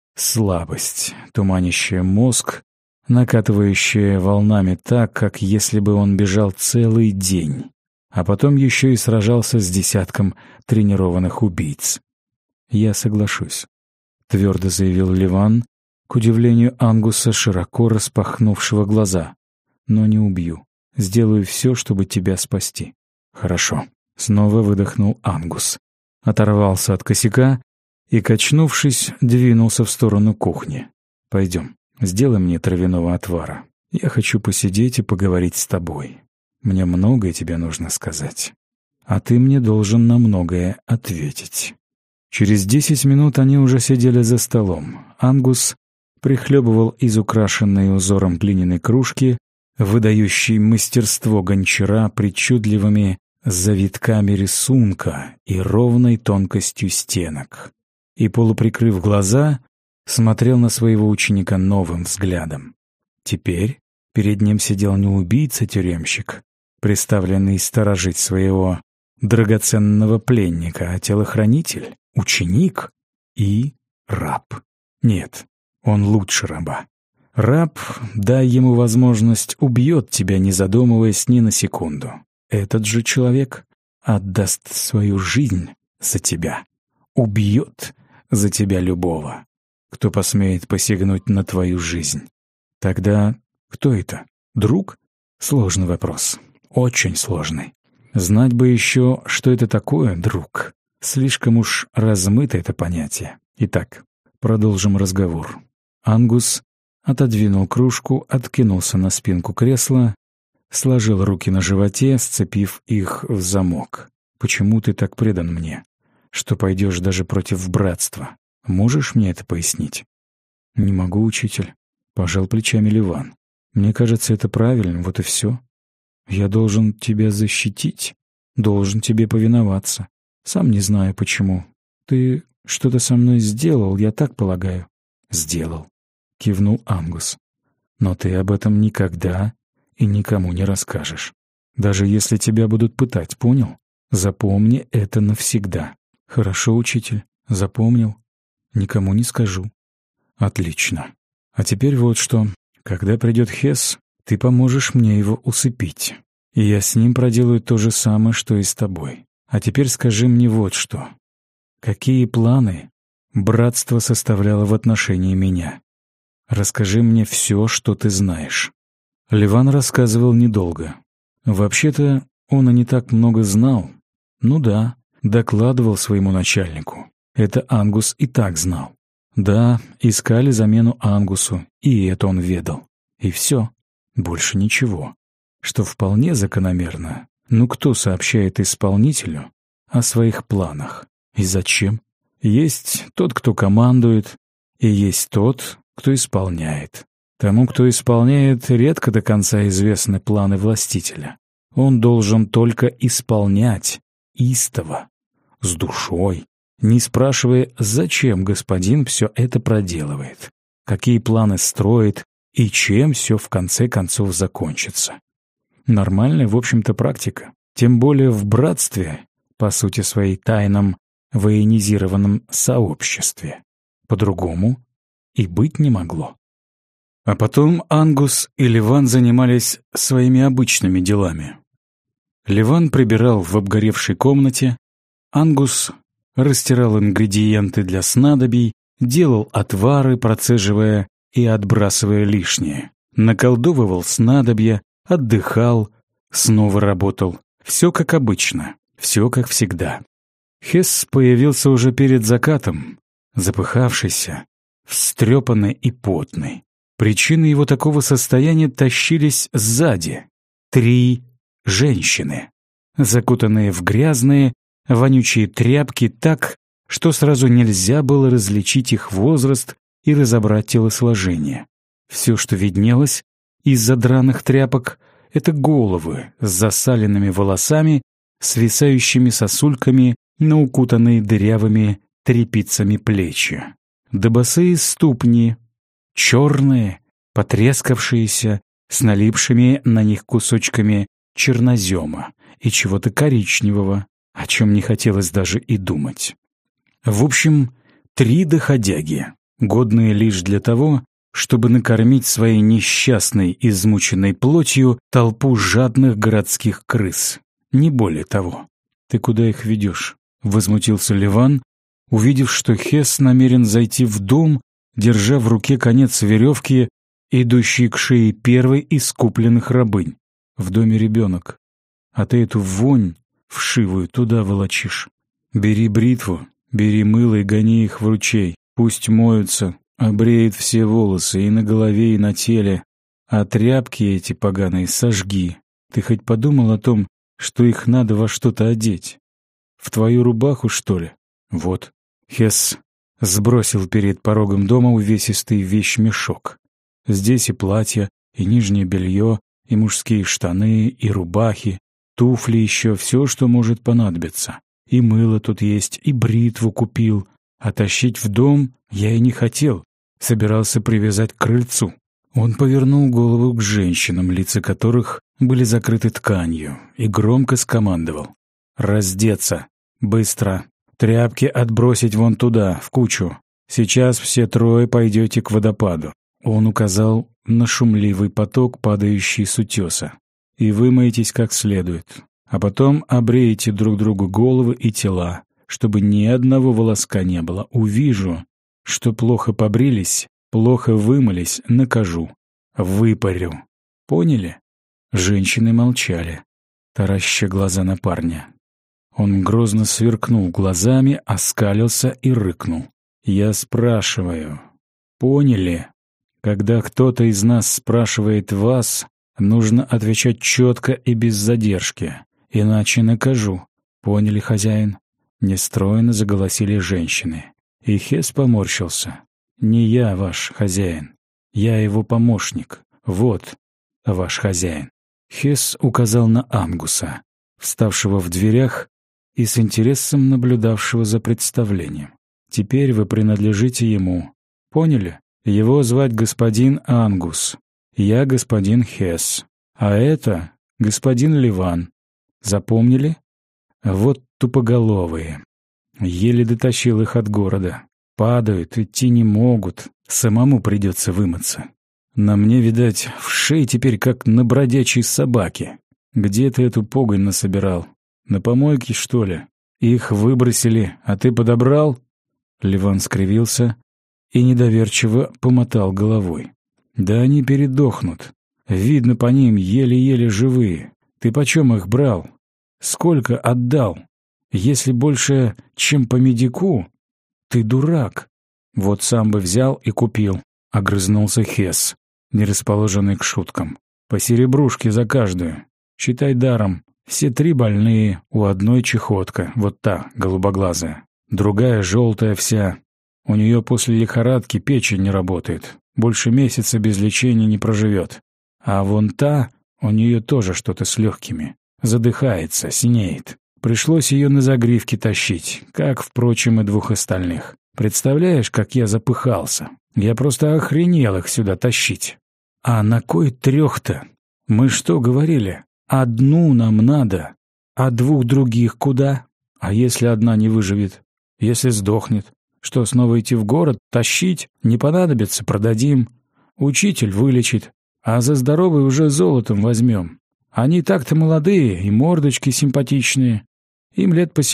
S1: слабость, туманящая мозг, накатывающая волнами так, как если бы он бежал целый день, а потом еще и сражался с десятком тренированных убийц. «Я соглашусь», — твердо заявил Ливан, к удивлению Ангуса, широко распахнувшего глаза. «Но не убью. Сделаю все, чтобы тебя спасти». «Хорошо». Снова выдохнул Ангус. Оторвался от косяка и, качнувшись, двинулся в сторону кухни. «Пойдем, сделай мне травяного отвара. Я хочу посидеть и поговорить с тобой. Мне многое тебе нужно сказать, а ты мне должен на многое ответить». Через 10 минут они уже сидели за столом. Ангус прихлебывал из украшенной узором глиняной кружки, выдающей мастерство гончара причудливыми завитками рисунка и ровной тонкостью стенок, и, полуприкрыв глаза, смотрел на своего ученика новым взглядом. Теперь перед ним сидел не убийца-тюремщик, приставленный сторожить своего драгоценного пленника, а телохранитель, ученик и раб. Нет, он лучше раба. Раб, дай ему возможность, убьет тебя, не задумываясь ни на секунду. Этот же человек отдаст свою жизнь за тебя, убьет за тебя любого, кто посмеет посягнуть на твою жизнь. Тогда кто это? Друг? Сложный вопрос. Очень сложный. Знать бы еще, что это такое, друг. Слишком уж размыто это понятие. Итак, продолжим разговор. Ангус отодвинул кружку, откинулся на спинку кресла, сложил руки на животе, сцепив их в замок. «Почему ты так предан мне, что пойдешь даже против братства? Можешь мне это пояснить?» «Не могу, учитель», — пожал плечами Ливан. «Мне кажется, это правильно, вот и все. Я должен тебя защитить, должен тебе повиноваться. Сам не знаю, почему. Ты что-то со мной сделал, я так полагаю?» «Сделал», — кивнул Ангус. «Но ты об этом никогда и никому не расскажешь. Даже если тебя будут пытать, понял? Запомни это навсегда». «Хорошо, учитель, запомнил. Никому не скажу». «Отлично. А теперь вот что. Когда придет Хесс, ты поможешь мне его усыпить. И я с ним проделаю то же самое, что и с тобой. А теперь скажи мне вот что. Какие планы братство составляло в отношении меня? Расскажи мне все, что ты знаешь». Ливан рассказывал недолго. Вообще-то он и не так много знал. Ну да, докладывал своему начальнику. Это Ангус и так знал. Да, искали замену Ангусу, и это он ведал. И все. Больше ничего. Что вполне закономерно. Ну кто сообщает исполнителю о своих планах? И зачем? Есть тот, кто командует, и есть тот, кто исполняет. Тому, кто исполняет, редко до конца известны планы властителя. Он должен только исполнять, истово, с душой, не спрашивая, зачем господин все это проделывает, какие планы строит и чем все в конце концов закончится. Нормальная, в общем-то, практика. Тем более в братстве, по сути своей тайном, военизированном сообществе. По-другому и быть не могло. А потом Ангус и Ливан занимались своими обычными делами. Ливан прибирал в обгоревшей комнате, Ангус растирал ингредиенты для снадобий, делал отвары, процеживая и отбрасывая лишнее, наколдовывал снадобья, отдыхал, снова работал. Все как обычно, все как всегда. Хесс появился уже перед закатом, запыхавшийся, встрепанный и потный. Причины его такого состояния тащились сзади. 3 женщины, закутанные в грязные, вонючие тряпки так, что сразу нельзя было различить их возраст и разобрать телосложение. Все, что виднелось из-за драных тряпок, — это головы с засаленными волосами, свисающими сосульками на укутанные дырявыми тряпицами плечи. Да босые ступни, черные, потрескавшиеся, с налипшими на них кусочками чернозема и чего-то коричневого, о чем не хотелось даже и думать. В общем, 3 доходяги, годные лишь для того, чтобы накормить своей несчастной, измученной плотью толпу жадных городских крыс. Не более того. «Ты куда их ведешь?» — возмутился Ливан, увидев, что Хесс намерен зайти в дом, держа в руке конец веревки, идущей к шее первой из купленных рабынь. «В доме ребенок, а ты эту вонь вшивую туда волочишь. Бери бритву Бери мыло и гони их в ручей. Пусть моются, обреют все волосы и на голове, и на теле. А тряпки эти поганые сожги. Ты хоть подумал о том, что их надо во что-то одеть? В твою рубаху, что ли? Вот». Хесс сбросил перед порогом дома увесистый вещмешок. Здесь и платья, и нижнее белье, и мужские штаны, и рубахи, туфли еще, все, что может понадобиться. И мыло тут есть, и бритву купил. А тащить в дом я и не хотел. Собирался привязать к крыльцу. Он повернул голову к женщинам, лица которых были закрыты тканью, и громко скомандовал: «Раздеться! Быстро! Тряпки отбросить вон туда, в кучу! Сейчас все трое пойдете к водопаду». Он указал на шумливый поток, падающий с утеса. «И вымоетесь как следует. А потом обреете друг другу головы и тела, чтобы ни одного волоска не было. Увижу, что плохо побрились, плохо вымылись, накажу. Выпарю. Поняли?» Женщины молчали, тараща глаза на парня. Он грозно сверкнул глазами, оскалился и рыкнул: «Я спрашиваю, поняли? Когда кто-то из нас спрашивает вас, нужно отвечать четко и без задержки, иначе накажу. Поняли, хозяин?» Нестройно заголосили женщины. И Хесс поморщился. «Не я ваш хозяин. Я его помощник. Вот ваш хозяин». Хесс указал на Ангуса, вставшего в дверях и с интересом наблюдавшего за представлением. «Теперь вы принадлежите ему. Поняли? Его звать господин Ангус. Я господин Хесс. А это господин Ливан. Запомнили? Вот тупоголовые. Еле дотащил их от города. Падают, идти не могут. Самому придется вымыться. На мне, видать, в шее теперь как на бродячей собаке. Где ты эту погонь насобирал? На помойке, что ли? Их выбросили, а ты подобрал?» Ливан скривился и недоверчиво помотал головой. «Да они передохнут. Видно по ним, еле-еле живые. Ты почем их брал? Сколько отдал? Если больше, чем по медику, ты дурак. Вот сам бы взял и купил», — огрызнулся Хесс, нерасположенный к шуткам. «По серебрушке за каждую. Считай даром. Все 3 больные, у одной чехотка, вот та, голубоглазая. Другая желтая вся. У нее после лихорадки печень не работает. Больше месяца без лечения не проживет. А вон та, у нее тоже что-то с легкими. Задыхается, синеет. Пришлось ее на загривке тащить, как, впрочем, и 2 остальных. Представляешь, как я запыхался? Я просто охренел их сюда тащить. А на кой 3-то? Мы что говорили? 1 нам надо, а 2 других куда? А если 1 не выживет? Если сдохнет? Что, снова идти в город, тащить? Не понадобится, продадим. Учитель вылечит, а за здоровый уже золотом возьмем. Они так-то молодые и мордочки симпатичные. Им лет по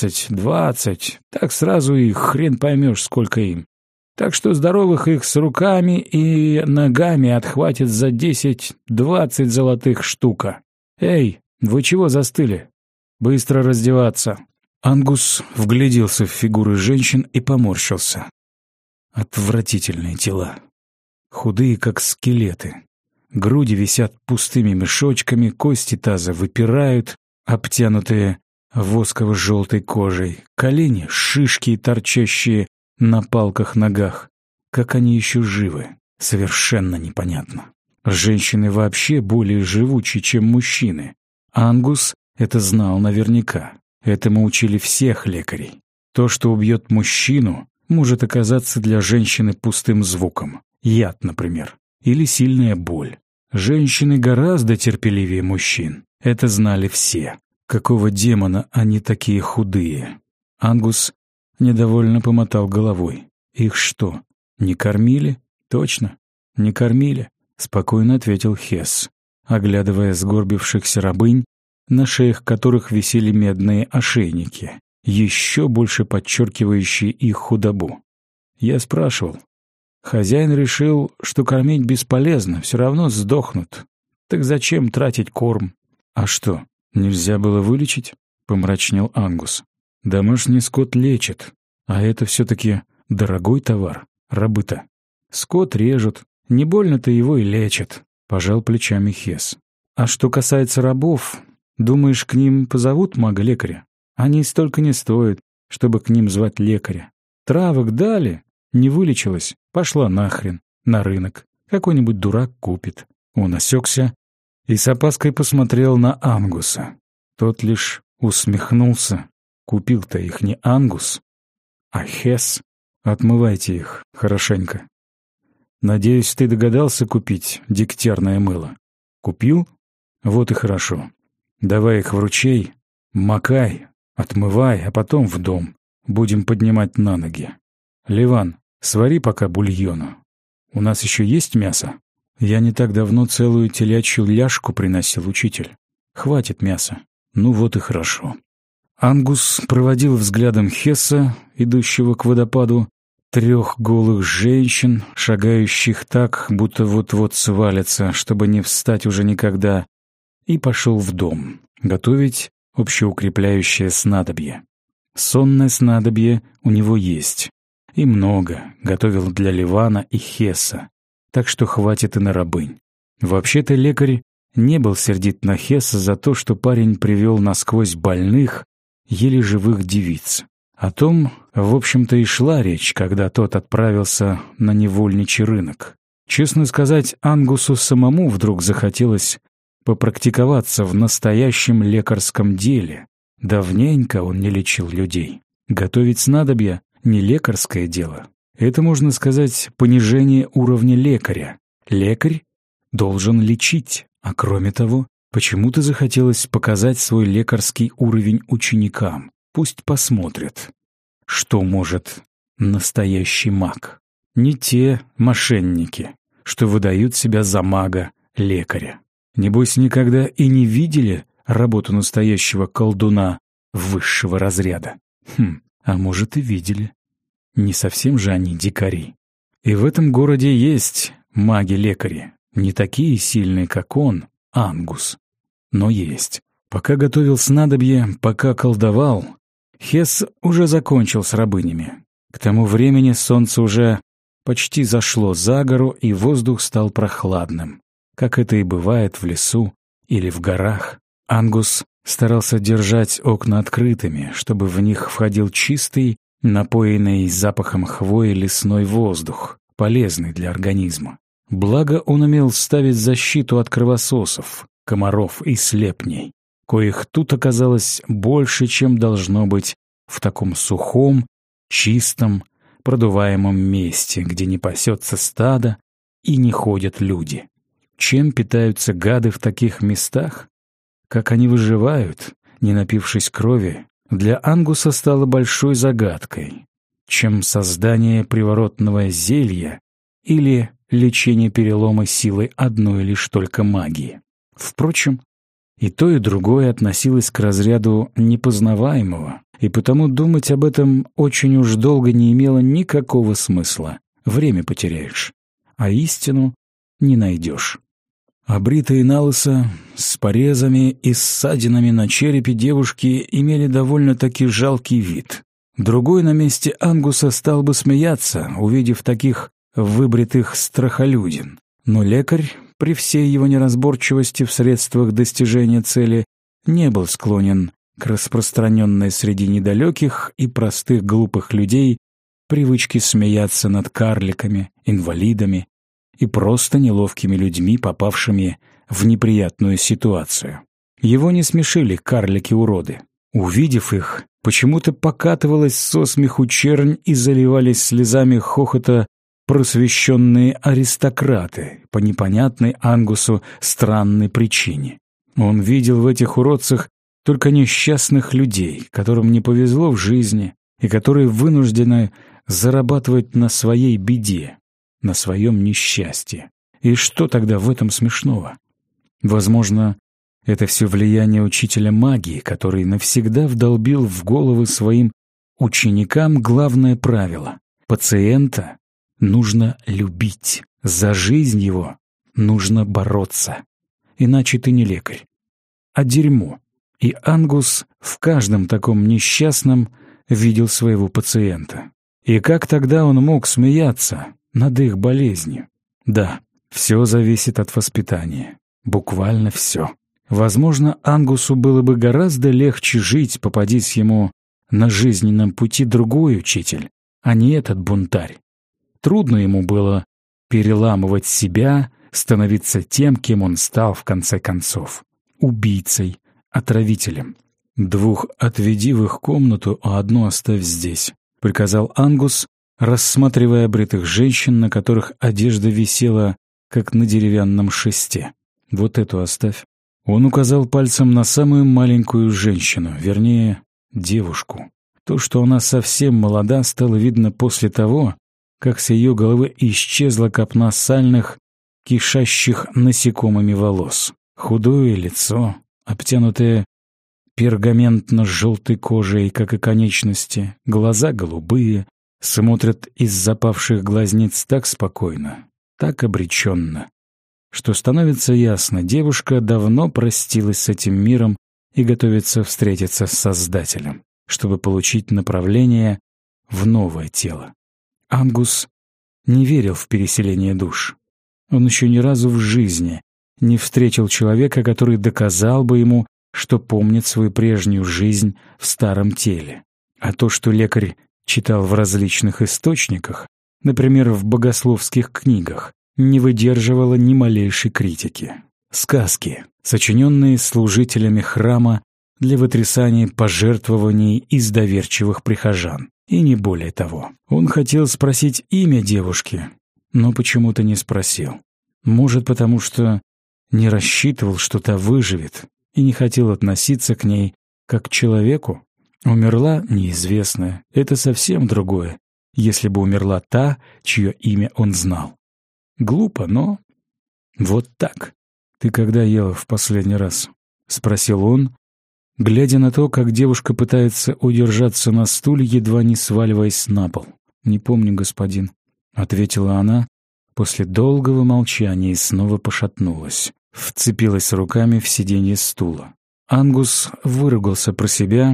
S1: 17-20, так сразу и хрен поймешь, сколько им. Так что здоровых их с руками и ногами отхватит за 10-20 золотых штука. Эй, вы чего застыли? Быстро раздеваться». Ангус вгляделся в фигуры женщин и поморщился. Отвратительные тела. Худые, как скелеты. Груди висят пустыми мешочками, кости таза выпирают, обтянутые восково-желтой кожей. Колени — шишки, торчащие на палках ногах. Как они еще живы? Совершенно непонятно. Женщины вообще более живучи, чем мужчины. Ангус это знал наверняка. Этому учили всех лекарей. То, что убьет мужчину, может оказаться для женщины пустым звуком. Яд, например. Или сильная боль. Женщины гораздо терпеливее мужчин. Это знали все. Какого демона они такие худые? Ангус недовольно помотал головой. Их что, не кормили? Точно, не кормили. Спокойно ответил Хесс, оглядывая сгорбившихся рабынь, на шеях которых висели медные ошейники, еще больше подчеркивающие их худобу. Я спрашивал. Хозяин решил, что кормить бесполезно, все равно сдохнут. Так зачем тратить корм? А что, нельзя было вылечить? Помрачнел Ангус. Домашний скот лечит, А это все-таки дорогой товар, рабы-то. Скот режут, не больно-то его и лечат, пожал плечами Хесс. А что касается рабов, думаешь, к ним позовут мага-лекаря? Они столько не стоят, чтобы к ним звать лекаря. Травок дали, не вылечилась, пошла нахрен, на рынок. Какой-нибудь дурак купит. Он осекся и с опаской посмотрел на Ангуса. Тот лишь усмехнулся. Купил-то их не Ангус, а Хесс. Отмывайте их хорошенько. Надеюсь, ты догадался купить дегтярное мыло? Купил? Вот и хорошо. Давай их в ручей, макай, отмывай, а потом в дом. Будем поднимать на ноги. Ливан, свари пока бульону. У нас еще есть мясо? Я не так давно целую телячью ляжку приносил, учитель. Хватит мяса. Ну вот и хорошо. Ангус проводил взглядом Хесса, идущего к водопаду, 3 голых женщин, шагающих так, будто вот-вот свалятся, чтобы не встать уже никогда, и пошел в дом готовить общеукрепляющее снадобье. Сонное снадобье у него есть. И много готовил для Ливана и Хесса, так что хватит и на рабынь. Вообще-то лекарь не был сердит на Хесса за то, что парень привел насквозь больных, еле живых девиц. О том, в общем-то, и шла речь, когда тот отправился на невольничий рынок. Честно сказать, Ангусу самому вдруг захотелось попрактиковаться в настоящем лекарском деле. Давненько он не лечил людей. Готовить снадобья — не лекарское дело. Это, можно сказать, понижение уровня лекаря. Лекарь должен лечить, а кроме того, почему-то захотелось показать свой лекарский уровень ученикам. Пусть посмотрят, что может настоящий маг. Не те мошенники, что выдают себя за мага-лекаря. Небось, никогда и не видели работу настоящего колдуна высшего разряда. А может, и видели. Не совсем же они дикари. И в этом городе есть маги-лекари. Не такие сильные, как он, Ангус. Но есть. Пока готовил снадобье, пока колдовал, Хесс уже закончил с рабынями. К тому времени солнце уже почти зашло за гору, и воздух стал прохладным, как это и бывает в лесу или в горах. Ангус старался держать окна открытыми, чтобы в них входил чистый, напоенный запахом хвои лесной воздух, полезный для организма. Благо он умел ставить защиту от кровососов, комаров и слепней, коих тут оказалось больше, чем должно быть в таком сухом, чистом, продуваемом месте, где не пасется стадо и не ходят люди. Чем питаются гады в таких местах? Как они выживают, не напившись крови, для Ангуса стало большой загадкой, чем создание приворотного зелья или лечение перелома силой одной лишь только магии. Впрочем, и то, и другое относилось к разряду непознаваемого, и потому думать об этом очень уж долго не имело никакого смысла. Время потеряешь, а истину не найдешь. Обритые налысо, с порезами и ссадинами на черепе девушки имели довольно-таки жалкий вид. Другой на месте Ангуса стал бы смеяться, увидев таких выбритых страхолюдин. Но лекарь, при всей его неразборчивости в средствах достижения цели, не был склонен к распространенной среди недалеких и простых глупых людей привычке смеяться над карликами, инвалидами и просто неловкими людьми, попавшими в неприятную ситуацию. Его не смешили карлики-уроды. Увидев их, почему-то покатывалась со смеху чернь и заливались слезами хохота просвещенные аристократы по непонятной Ангусу странной причине. Он видел в этих уродцах только несчастных людей, которым не повезло в жизни и которые вынуждены зарабатывать на своей беде, на своем несчастье. И что тогда в этом смешного? Возможно, это все влияние учителя магии, который навсегда вдолбил в головы своим ученикам главное правило: пациента нужно любить, за жизнь его нужно бороться. Иначе ты не лекарь, а дерьмо. И Ангус в каждом таком несчастном видел своего пациента. И как тогда он мог смеяться над их болезнью? Да, все зависит от воспитания. Буквально все. Возможно, Ангусу было бы гораздо легче жить, попадись ему на жизненном пути другой учитель, а не этот бунтарь. Трудно ему было переламывать себя, становиться тем, кем он стал в конце концов. Убийцей, отравителем. 2 отведи в их комнату, а 1 оставь здесь, — приказал Ангус, рассматривая бритых женщин, на которых одежда висела, как на деревянном шесте. Вот эту оставь. Он указал пальцем на самую маленькую женщину, вернее, девушку. То, что она совсем молода, стало видно после того, как с ее головы исчезла копна сальных, кишащих насекомыми волос. Худое лицо, обтянутое пергаментно-желтой кожей, как и конечности, глаза голубые, смотрят из запавших глазниц так спокойно, так обреченно, что становится ясно, девушка давно простилась с этим миром и готовится встретиться с Создателем, чтобы получить направление в новое тело. Ангус не верил в переселение душ. Он еще ни разу в жизни не встретил человека, который доказал бы ему, что помнит свою прежнюю жизнь в старом теле. А то, что лекарь читал в различных источниках, например, в богословских книгах, не выдерживало ни малейшей критики. Сказки, сочиненные служителями храма для вытрясания пожертвований из доверчивых прихожан. И не более того. Он хотел спросить имя девушки, но почему-то не спросил. Может, потому что не рассчитывал, что та выживет, и не хотел относиться к ней как к человеку? Умерла неизвестная. Это совсем другое, если бы умерла та, чье имя он знал. Глупо, но вот так. «Ты когда ела в последний раз?» — спросил он, глядя на то, как девушка пытается удержаться на стуле, едва не сваливаясь на пол. «Не помню, господин», — ответила она после долгого молчания и снова пошатнулась, вцепилась руками в сиденье стула. Ангус выругался про себя.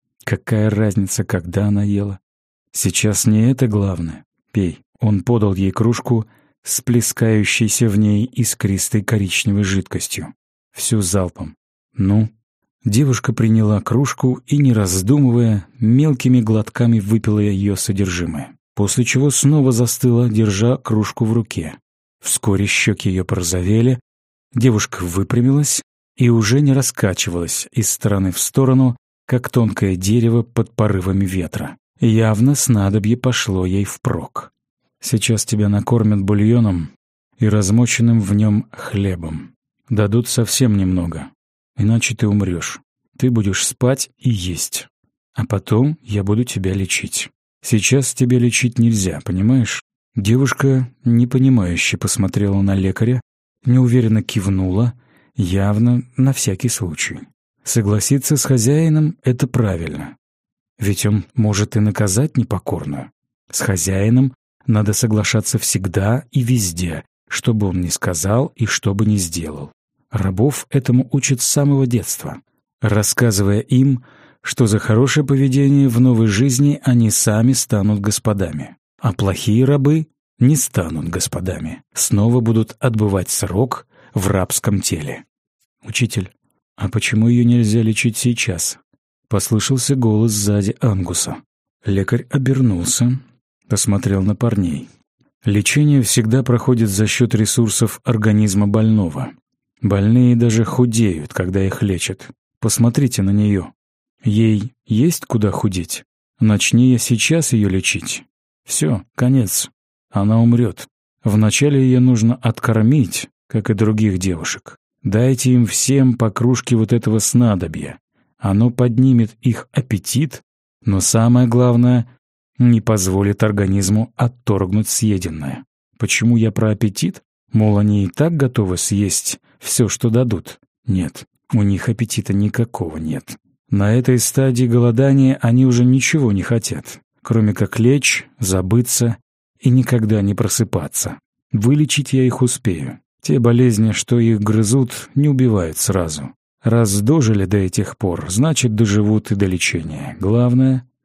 S1: Какая разница, когда она ела? Сейчас не это главное. Пей. Он подал ей кружку с плескающейся в ней искристой коричневой жидкостью. Всю залпом. «Ну?» Девушка приняла кружку и, не раздумывая, мелкими глотками выпила ее содержимое, после чего снова застыла, держа кружку в руке. Вскоре щеки ее порозовели, девушка выпрямилась и уже не раскачивалась из стороны в сторону, как тонкое дерево под порывами ветра. Явно снадобье пошло ей впрок. «Сейчас тебя накормят бульоном и размоченным в нем хлебом. Дадут совсем немного, иначе ты умрешь. Ты будешь спать и есть. А потом я буду тебя лечить. Сейчас тебя лечить нельзя, понимаешь?» Девушка непонимающе посмотрела на лекаря, неуверенно кивнула, явно на всякий случай. Согласиться с хозяином — это правильно. Ведь он может и наказать непокорную. С хозяином надо соглашаться всегда и везде, что бы он ни сказал и что бы ни сделал. Рабов этому учат с самого детства, рассказывая им, что за хорошее поведение в новой жизни они сами станут господами, а плохие рабы не станут господами, снова будут отбывать срок в рабском теле. «Учитель, а почему ее нельзя лечить сейчас?» — послышался голос сзади Ангуса. Лекарь обернулся, посмотрел на парней. Лечение всегда проходит за счет ресурсов организма больного. Больные даже худеют, когда их лечат. Посмотрите на нее. Ей есть куда худеть? Начни я сейчас ее лечить. Все, конец. Она умрет. Вначале ее нужно откормить, как и других девушек. Дайте им всем по кружке вот этого снадобья. Оно поднимет их аппетит, но самое главное — не позволит организму отторгнуть съеденное. Почему я про аппетит? Мол, они и так готовы съесть все, что дадут. Нет, у них аппетита никакого нет. На этой стадии голодания они уже ничего не хотят, кроме как лечь, забыться и никогда не просыпаться. Вылечить я их успею. Те болезни, что их грызут, не убивают сразу. Раз дожили до этих пор, значит, доживут и до лечения. Главное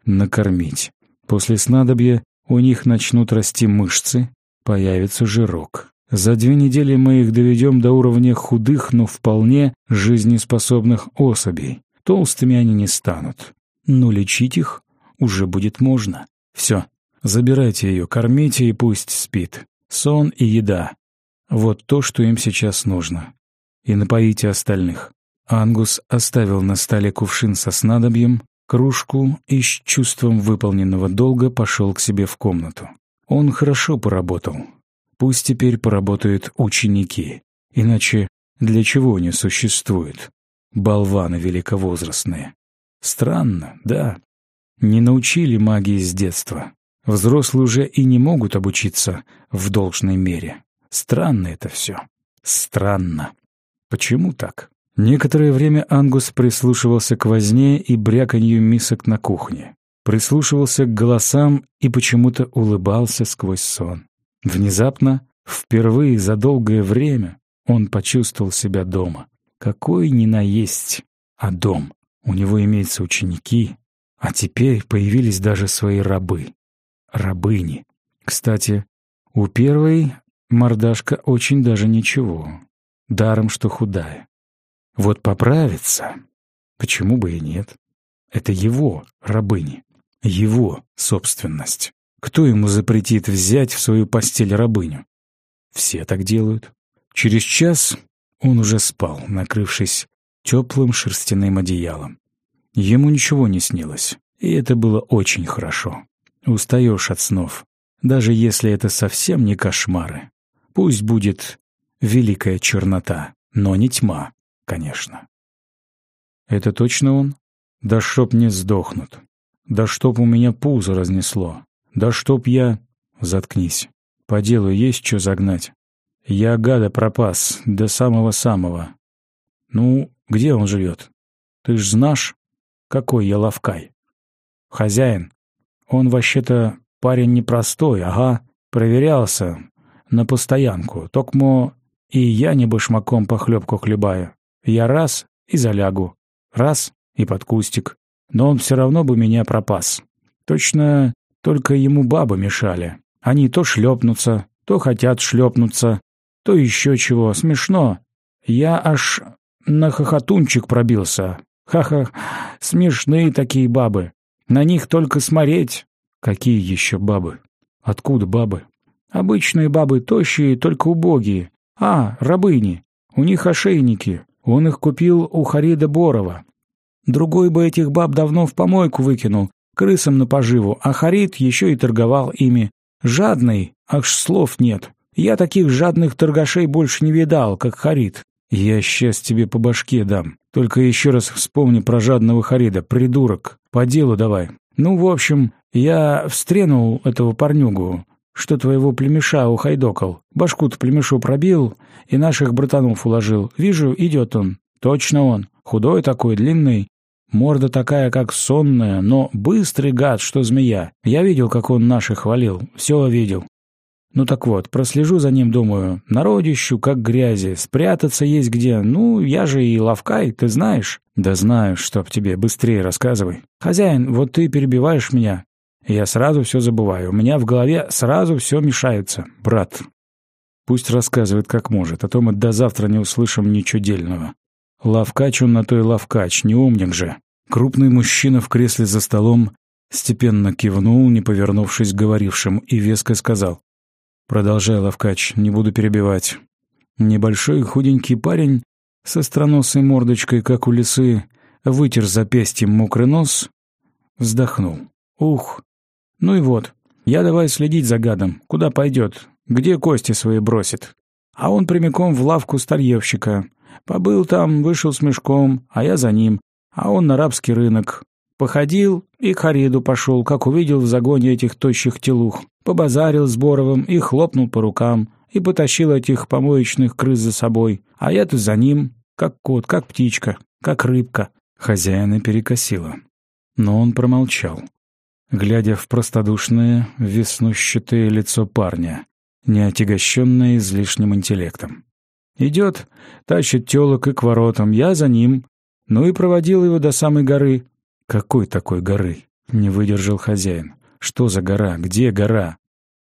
S1: накормить. После снадобья у них начнут расти мышцы, появится жирок. За 2 недели мы их доведем до уровня худых, но вполне жизнеспособных особей. Толстыми они не станут. Но лечить их уже будет можно. Все, забирайте ее, кормите и пусть спит. Сон и еда. Вот то, что им сейчас нужно. И напоите остальных. Ангус оставил на столе кувшин со снадобьем, кружку и с чувством выполненного долга пошел к себе в комнату. Он хорошо поработал. Пусть теперь поработают ученики. Иначе для чего они существуют? Болваны великовозрастные. Странно, да. Не научили магии с детства. Взрослые уже и не могут обучиться в должной мере. Странно это все. Странно. Почему так? Некоторое время Ангус прислушивался к возне и бряканью мисок на кухне. Прислушивался к голосам и почему-то улыбался сквозь сон. Внезапно, впервые за долгое время, он почувствовал себя дома. Какой ни на есть, а дом. У него имеются ученики, а теперь появились даже свои рабы. Рабыни. Кстати, у первой мордашка очень даже ничего. Даром, что худая. Вот поправится. Почему бы и нет? Это его рабыни. Его собственность. Кто ему запретит взять в свою постель рабыню? Все так делают. Через час он уже спал, накрывшись теплым шерстяным одеялом. Ему ничего не снилось, и это было очень хорошо. Устаешь от снов, даже если это совсем не кошмары. Пусть будет великая чернота, но не тьма, конечно. Это точно он? Да чтоб не сдохнут. Да чтоб у меня пузо разнесло. Да чтоб я... Заткнись. По делу есть что загнать. Я гада пропас, до самого-самого. Ну, где он живет? Ты ж знаешь, какой я лавкай. Хозяин. Он вообще-то парень непростой, ага. Проверялся на постоянку. Токмо и я не башмаком похлебку хлебаю. Я раз и залягу. Раз и под кустик. Но он все равно бы меня пропас. Точно только ему бабы мешали. Они то шлепнутся, то хотят шлепнуться, то еще чего. Смешно. Я аж на хохотунчик пробился. Ха-ха, смешные такие бабы. На них только смотреть. Какие еще бабы? Откуда бабы? Обычные бабы тощие, только убогие. А, рабыни. У них ошейники. Он их купил у Харида Борова. Другой бы этих баб давно в помойку выкинул, крысам на поживу, а Харид еще и торговал ими. Жадный, аж слов нет. Я таких жадных торгашей больше не видал, как Харид. Я сейчас тебе по башке дам. Только еще раз вспомни про жадного Харида, придурок. По делу давай. Ну, в общем, я встренул этого парнюгу, что твоего племеша ухайдокал. Башку-то племешу пробил и наших братанов уложил. Вижу, идет он. Точно он. Худой такой, длинный. Морда такая, как сонная, но быстрый гад, что змея. Я видел, как он наших валил. Все видел. Ну так вот, прослежу за ним, думаю. Народищу, как грязи. Спрятаться есть где. Ну, я же и ловкай, ты знаешь? Да знаю, чтоб тебе. Быстрее рассказывай. Хозяин, вот ты перебиваешь меня. Я сразу все забываю. У меня в голове сразу все мешается. Брат, пусть рассказывает как может, а то мы до завтра не услышим ничего дельного. Лавкач он на то и лавкач, не умник же. Крупный мужчина в кресле за столом степенно кивнул, не повернувшись к говорившим, и веско сказал: «Продолжай, лавкач, не буду перебивать». Небольшой худенький парень с остроносой мордочкой, как у лисы, вытер запястьем мокрый нос, вздохнул. «Ух! Ну и вот, я давай следить за гадом, куда пойдет, где кости свои бросит». А он прямиком в лавку старьевщика. Побыл там, вышел с мешком, а я за ним, а он на рабский рынок. Походил и к Хариду пошел, как увидел в загоне этих тощих телух. Побазарил с Боровым и хлопнул по рукам, и потащил этих помоечных крыс за собой. А я-то за ним, как кот, как птичка, как рыбка. Хозяина перекосило. Но он промолчал, глядя в простодушное, веснущатое лицо парня, не отягощенное излишним интеллектом. Идет, тащит телок и к воротам, я за ним. Ну и проводил его до самой горы. Какой такой горы? Не выдержал хозяин. «Что за гора? Где гора?»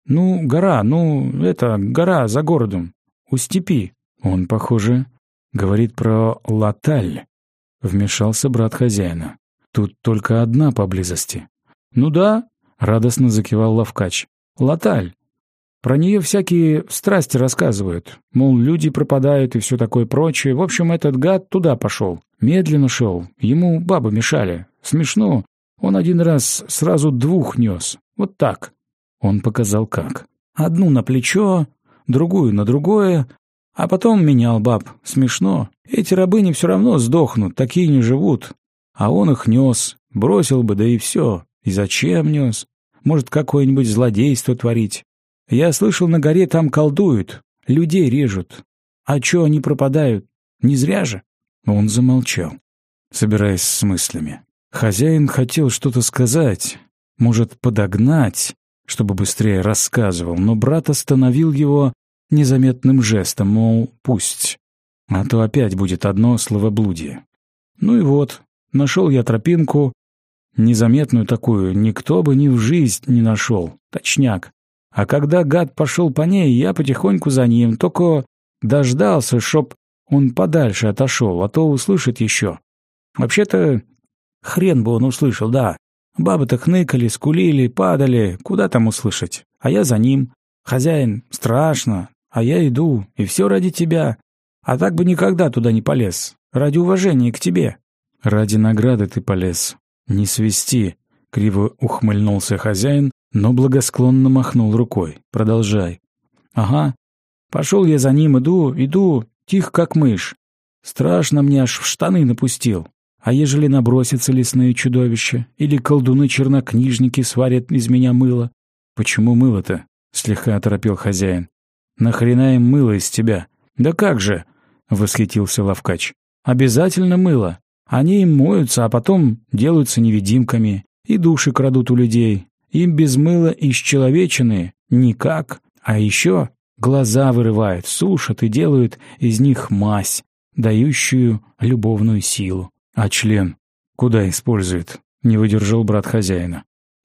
S1: Гора, это гора за городом, у степи». «Он, похоже, говорит про Латаль», — вмешался брат хозяина. «Тут только одна поблизости». «Ну да», — радостно закивал Лавкач. «Латаль. Про нее всякие страсти рассказывают. Мол, люди пропадают и все такое прочее. В общем, этот гад туда пошел. Медленно шел. Ему бабы мешали. Смешно. Он один раз сразу 2 нес. Вот так». Он показал как. Одну на плечо, другую на другое, а потом менял баб. Смешно. Эти рабыни все равно сдохнут, такие не живут. А он их нес. Бросил бы, да и все. И зачем нес? Может, какое-нибудь злодейство творить? Я слышал, на горе там колдуют, людей режут. А чё они пропадают? Не зря же?» Он замолчал, собираясь с мыслями. Хозяин хотел что-то сказать, может, подогнать, чтобы быстрее рассказывал, но брат остановил его незаметным жестом, мол, пусть, а то опять будет одно словоблудие. Ну и вот, нашел я тропинку, незаметную такую, никто бы ни в жизнь не нашел, точняк. А когда гад пошел по ней, я потихоньку за ним, только дождался, чтоб он подальше отошел, а то услышит еще. Вообще-то, хрен бы он услышал, да. Бабы-то хныкали, скулили, падали, куда там услышать? А я за ним. Хозяин, страшно, а я иду, и все ради тебя. А так бы никогда туда не полез, ради уважения к тебе. Ради награды ты полез. Не свисти, криво ухмыльнулся хозяин, но благосклонно махнул рукой. Продолжай. Ага. Пошел я за ним, иду, тих как мышь. Страшно мне, аж в штаны напустил. А ежели набросятся лесные чудовища, или колдуны-чернокнижники сварят из меня мыло? Почему мыло-то? Слегка оторопел хозяин. Нахрена им мыло из тебя? Да как же? Восхитился Лавкач. Обязательно мыло. Они им моются, а потом делаются невидимками и души крадут у людей. Им без мыла из человечины никак. А еще глаза вырывают, сушат и делают из них мазь, дающую любовную силу. А член куда использует? Не выдержал брат хозяина.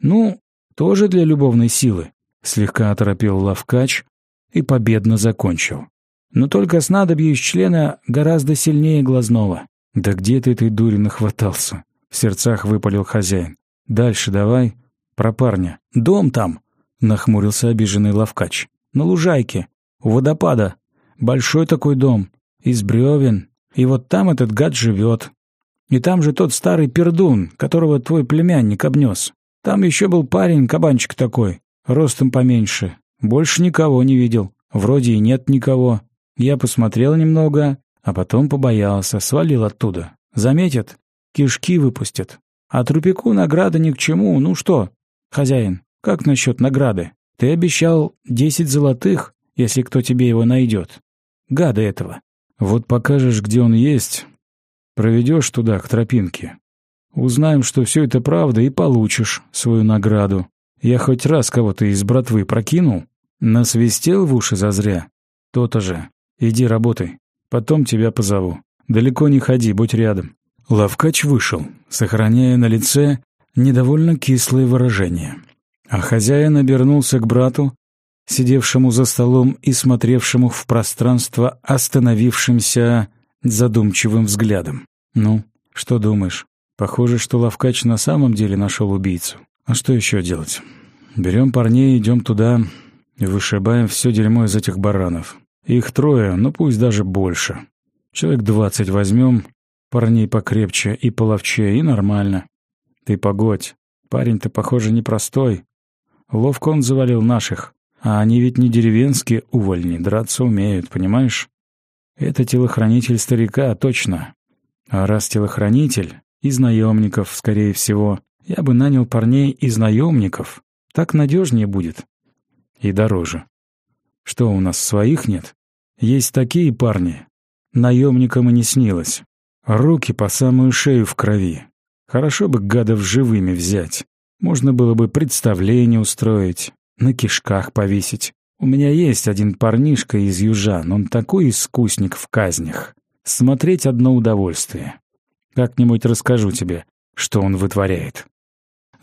S1: Тоже для любовной силы. Слегка оторопел Лавкач и победно закончил. Но только снадобье из члена гораздо сильнее глазного. Да где ты этой дури нахватался? В сердцах выпалил хозяин. Дальше давай. Про парня. Дом там, нахмурился обиженный Лавкач. На лужайке, у водопада. Большой такой дом, из бревен. И вот там этот гад живет. И там же тот старый пердун, которого твой племянник обнес. Там еще был парень, кабанчик такой, ростом поменьше. Больше никого не видел. Вроде и нет никого. Я посмотрел немного, а потом побоялся, свалил оттуда. Заметят, кишки выпустят. А трупику награда ни к чему. Ну что, хозяин, как насчет награды? Ты обещал 10 золотых, если кто тебе его найдет. Гада этого. Вот покажешь, где он есть, проведешь туда, к тропинке. Узнаем, что все это правда, и получишь свою награду. Я хоть раз кого-то из братвы прокинул, насвистел в уши зазря. То-то же. Иди работай, потом тебя позову. Далеко не ходи, будь рядом». Лавкач вышел, сохраняя на лице недовольно кислое выражение. А хозяин обернулся к брату, сидевшему за столом и смотревшему в пространство остановившимся задумчивым взглядом. «Ну, что думаешь? Похоже, что Лавкач на самом деле нашел убийцу. А что еще делать? Берем парней, идем туда и вышибаем все дерьмо из этих баранов. Их 3, но пусть даже больше. Человек 20 возьмем, парней покрепче и половче, и нормально. Ты погодь, парень-то, похоже, непростой. Ловко он завалил наших, а они ведь не деревенские увольни, драться умеют, понимаешь? Это телохранитель старика, точно. А раз телохранитель, из наемников, скорее всего, я бы нанял парней из наемников. Так надежнее будет. И дороже. Что, у нас своих нет? Есть такие парни. Наемникам и не снилось. Руки по самую шею в крови. Хорошо бы гадов живыми взять. Можно было бы представление устроить, на кишках повесить. У меня есть один парнишка из южан, он такой искусник в казнях. Смотреть одно удовольствие. Как-нибудь расскажу тебе, что он вытворяет.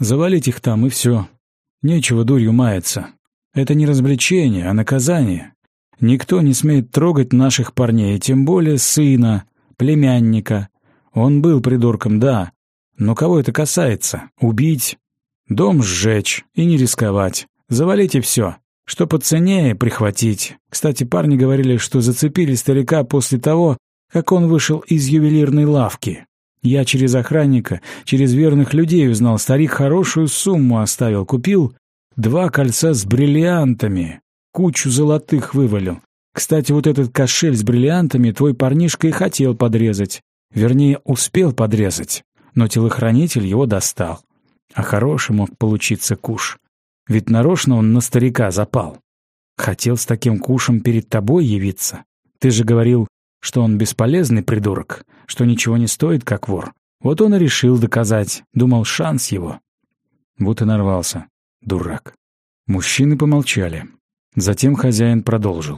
S1: Завалить их там и все. Нечего дурью маяться. Это не развлечение, а наказание. Никто не смеет трогать наших парней, тем более сына, племянника. Он был придурком, да, но кого это касается? Убить, дом сжечь и не рисковать. Завалите все. Что поценнее, прихватить. Кстати, парни говорили, что зацепили старика после того, как он вышел из ювелирной лавки. Я через охранника, через верных людей узнал, старик хорошую сумму оставил, купил 2 кольца с бриллиантами, кучу золотых вывалил. Кстати, вот этот кошель с бриллиантами твой парнишка и хотел подрезать. Вернее, успел подрезать, но телохранитель его достал. А хороший мог получиться куш. Ведь нарочно он на старика запал. Хотел с таким кушем перед тобой явиться. Ты же говорил, что он бесполезный придурок, что ничего не стоит, как вор. Вот он и решил доказать, думал, шанс его. Вот и нарвался, дурак. Мужчины помолчали. Затем хозяин продолжил.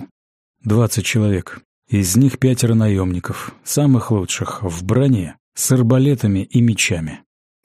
S1: 20 человек. Из них 5 наемников, самых лучших, в броне, с арбалетами и мечами.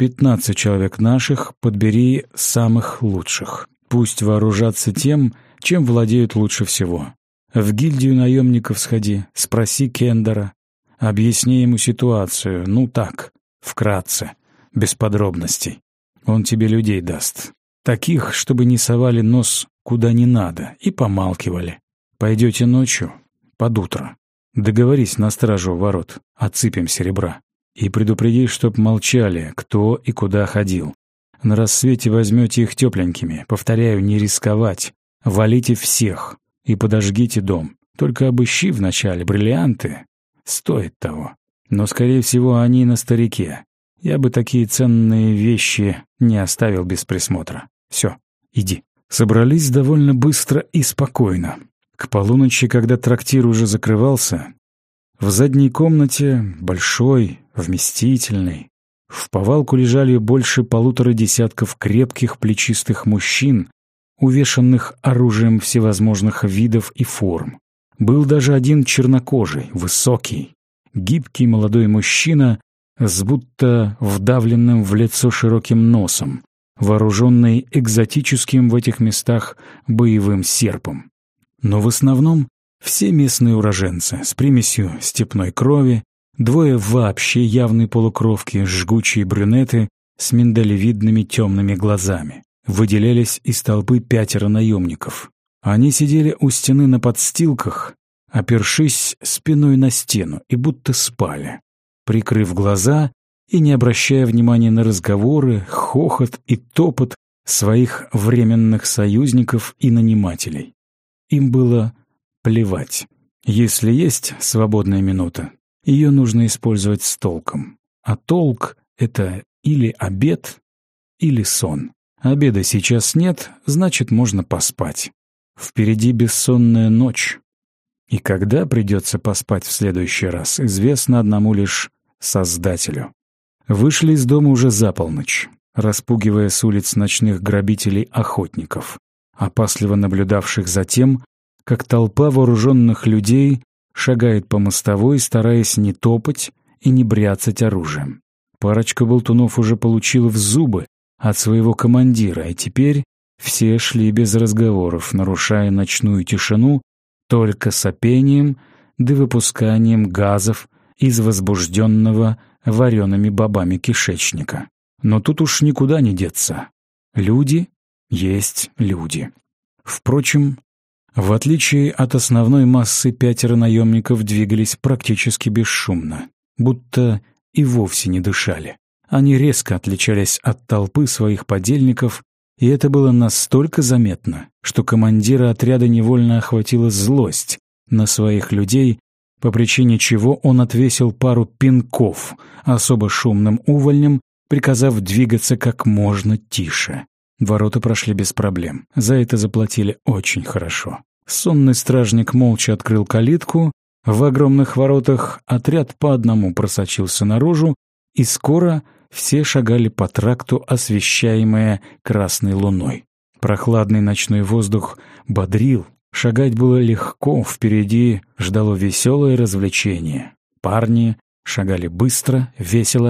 S1: 15 человек наших, подбери самых лучших. Пусть вооружатся тем, чем владеют лучше всего. В гильдию наемников сходи, спроси Кендера, объясни ему ситуацию, ну так, вкратце, без подробностей. Он тебе людей даст. Таких, чтобы не совали нос куда не надо и помалкивали. Пойдете ночью, под утро. Договорись на стражу у ворот, отсыпем серебра. И предупреди, чтоб молчали, кто и куда ходил. На рассвете возьмете их тепленькими. Повторяю, не рисковать. Валите всех и подожгите дом. Только обыщи вначале бриллианты. Стоит того. Но, скорее всего, они на старике. Я бы такие ценные вещи не оставил без присмотра. Все, иди. Собрались довольно быстро и спокойно. К полуночи, когда трактир уже закрывался, в задней комнате, большой, вместительной, в повалку лежали больше 1,5 десятков крепких плечистых мужчин, увешанных оружием всевозможных видов и форм. Был даже один чернокожий, высокий, гибкий молодой мужчина с будто вдавленным в лицо широким носом, вооруженный экзотическим в этих местах боевым серпом. Но в основном все местные уроженцы с примесью степной крови, 2 вообще явные полукровки, жгучие брюнеты с миндалевидными темными глазами. Выделялись из толпы 5 наемников. Они сидели у стены на подстилках, опершись спиной на стену, и будто спали, прикрыв глаза и не обращая внимания на разговоры, хохот и топот своих временных союзников и нанимателей. Им было плевать. Если есть свободная минута, ее нужно использовать с толком. А толк — это или обед, или сон. Обеда сейчас нет, значит, можно поспать. Впереди бессонная ночь. И когда придется поспать в следующий раз, известно одному лишь Создателю. Вышли из дома уже за полночь, распугивая с улиц ночных грабителей-охотников, опасливо наблюдавших за тем, как толпа вооруженных людей шагает по мостовой, стараясь не топать и не бряцать оружием. Парочка болтунов уже получила в зубы от своего командира, и теперь все шли без разговоров, нарушая ночную тишину только сопением да выпусканием газов из возбужденного вареными бобами кишечника. Но тут уж никуда не деться. Люди есть люди. Впрочем, в отличие от основной массы, 5 наемников двигались практически бесшумно, будто и вовсе не дышали. Они резко отличались от толпы своих подельников, и это было настолько заметно, что командира отряда невольно охватила злость на своих людей, по причине чего он отвесил пару пинков особо шумным увольням, приказав двигаться как можно тише. Ворота прошли без проблем. За это заплатили очень хорошо. Сонный стражник молча открыл калитку. В огромных воротах отряд по одному просочился наружу, и скоро все шагали по тракту, освещаемые красной луной. Прохладный ночной воздух бодрил. Шагать было легко, впереди ждало веселое развлечение. Парни шагали быстро, весело,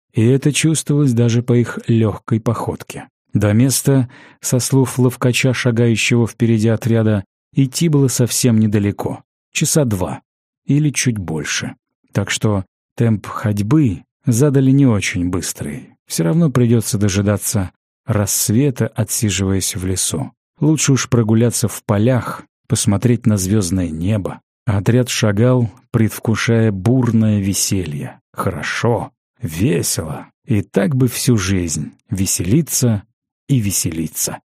S1: И это чувствовалось даже по их легкой походке. До места, со слов ловкача, шагающего впереди отряда, идти было совсем недалеко. Часа 2 или чуть больше. Так что темп ходьбы задали не очень быстрый. Все равно придется дожидаться рассвета, отсиживаясь в лесу. Лучше уж прогуляться в полях, посмотреть на звездное небо. Отряд шагал, предвкушая бурное веселье. Хорошо, весело. И так бы всю жизнь веселиться и веселиться.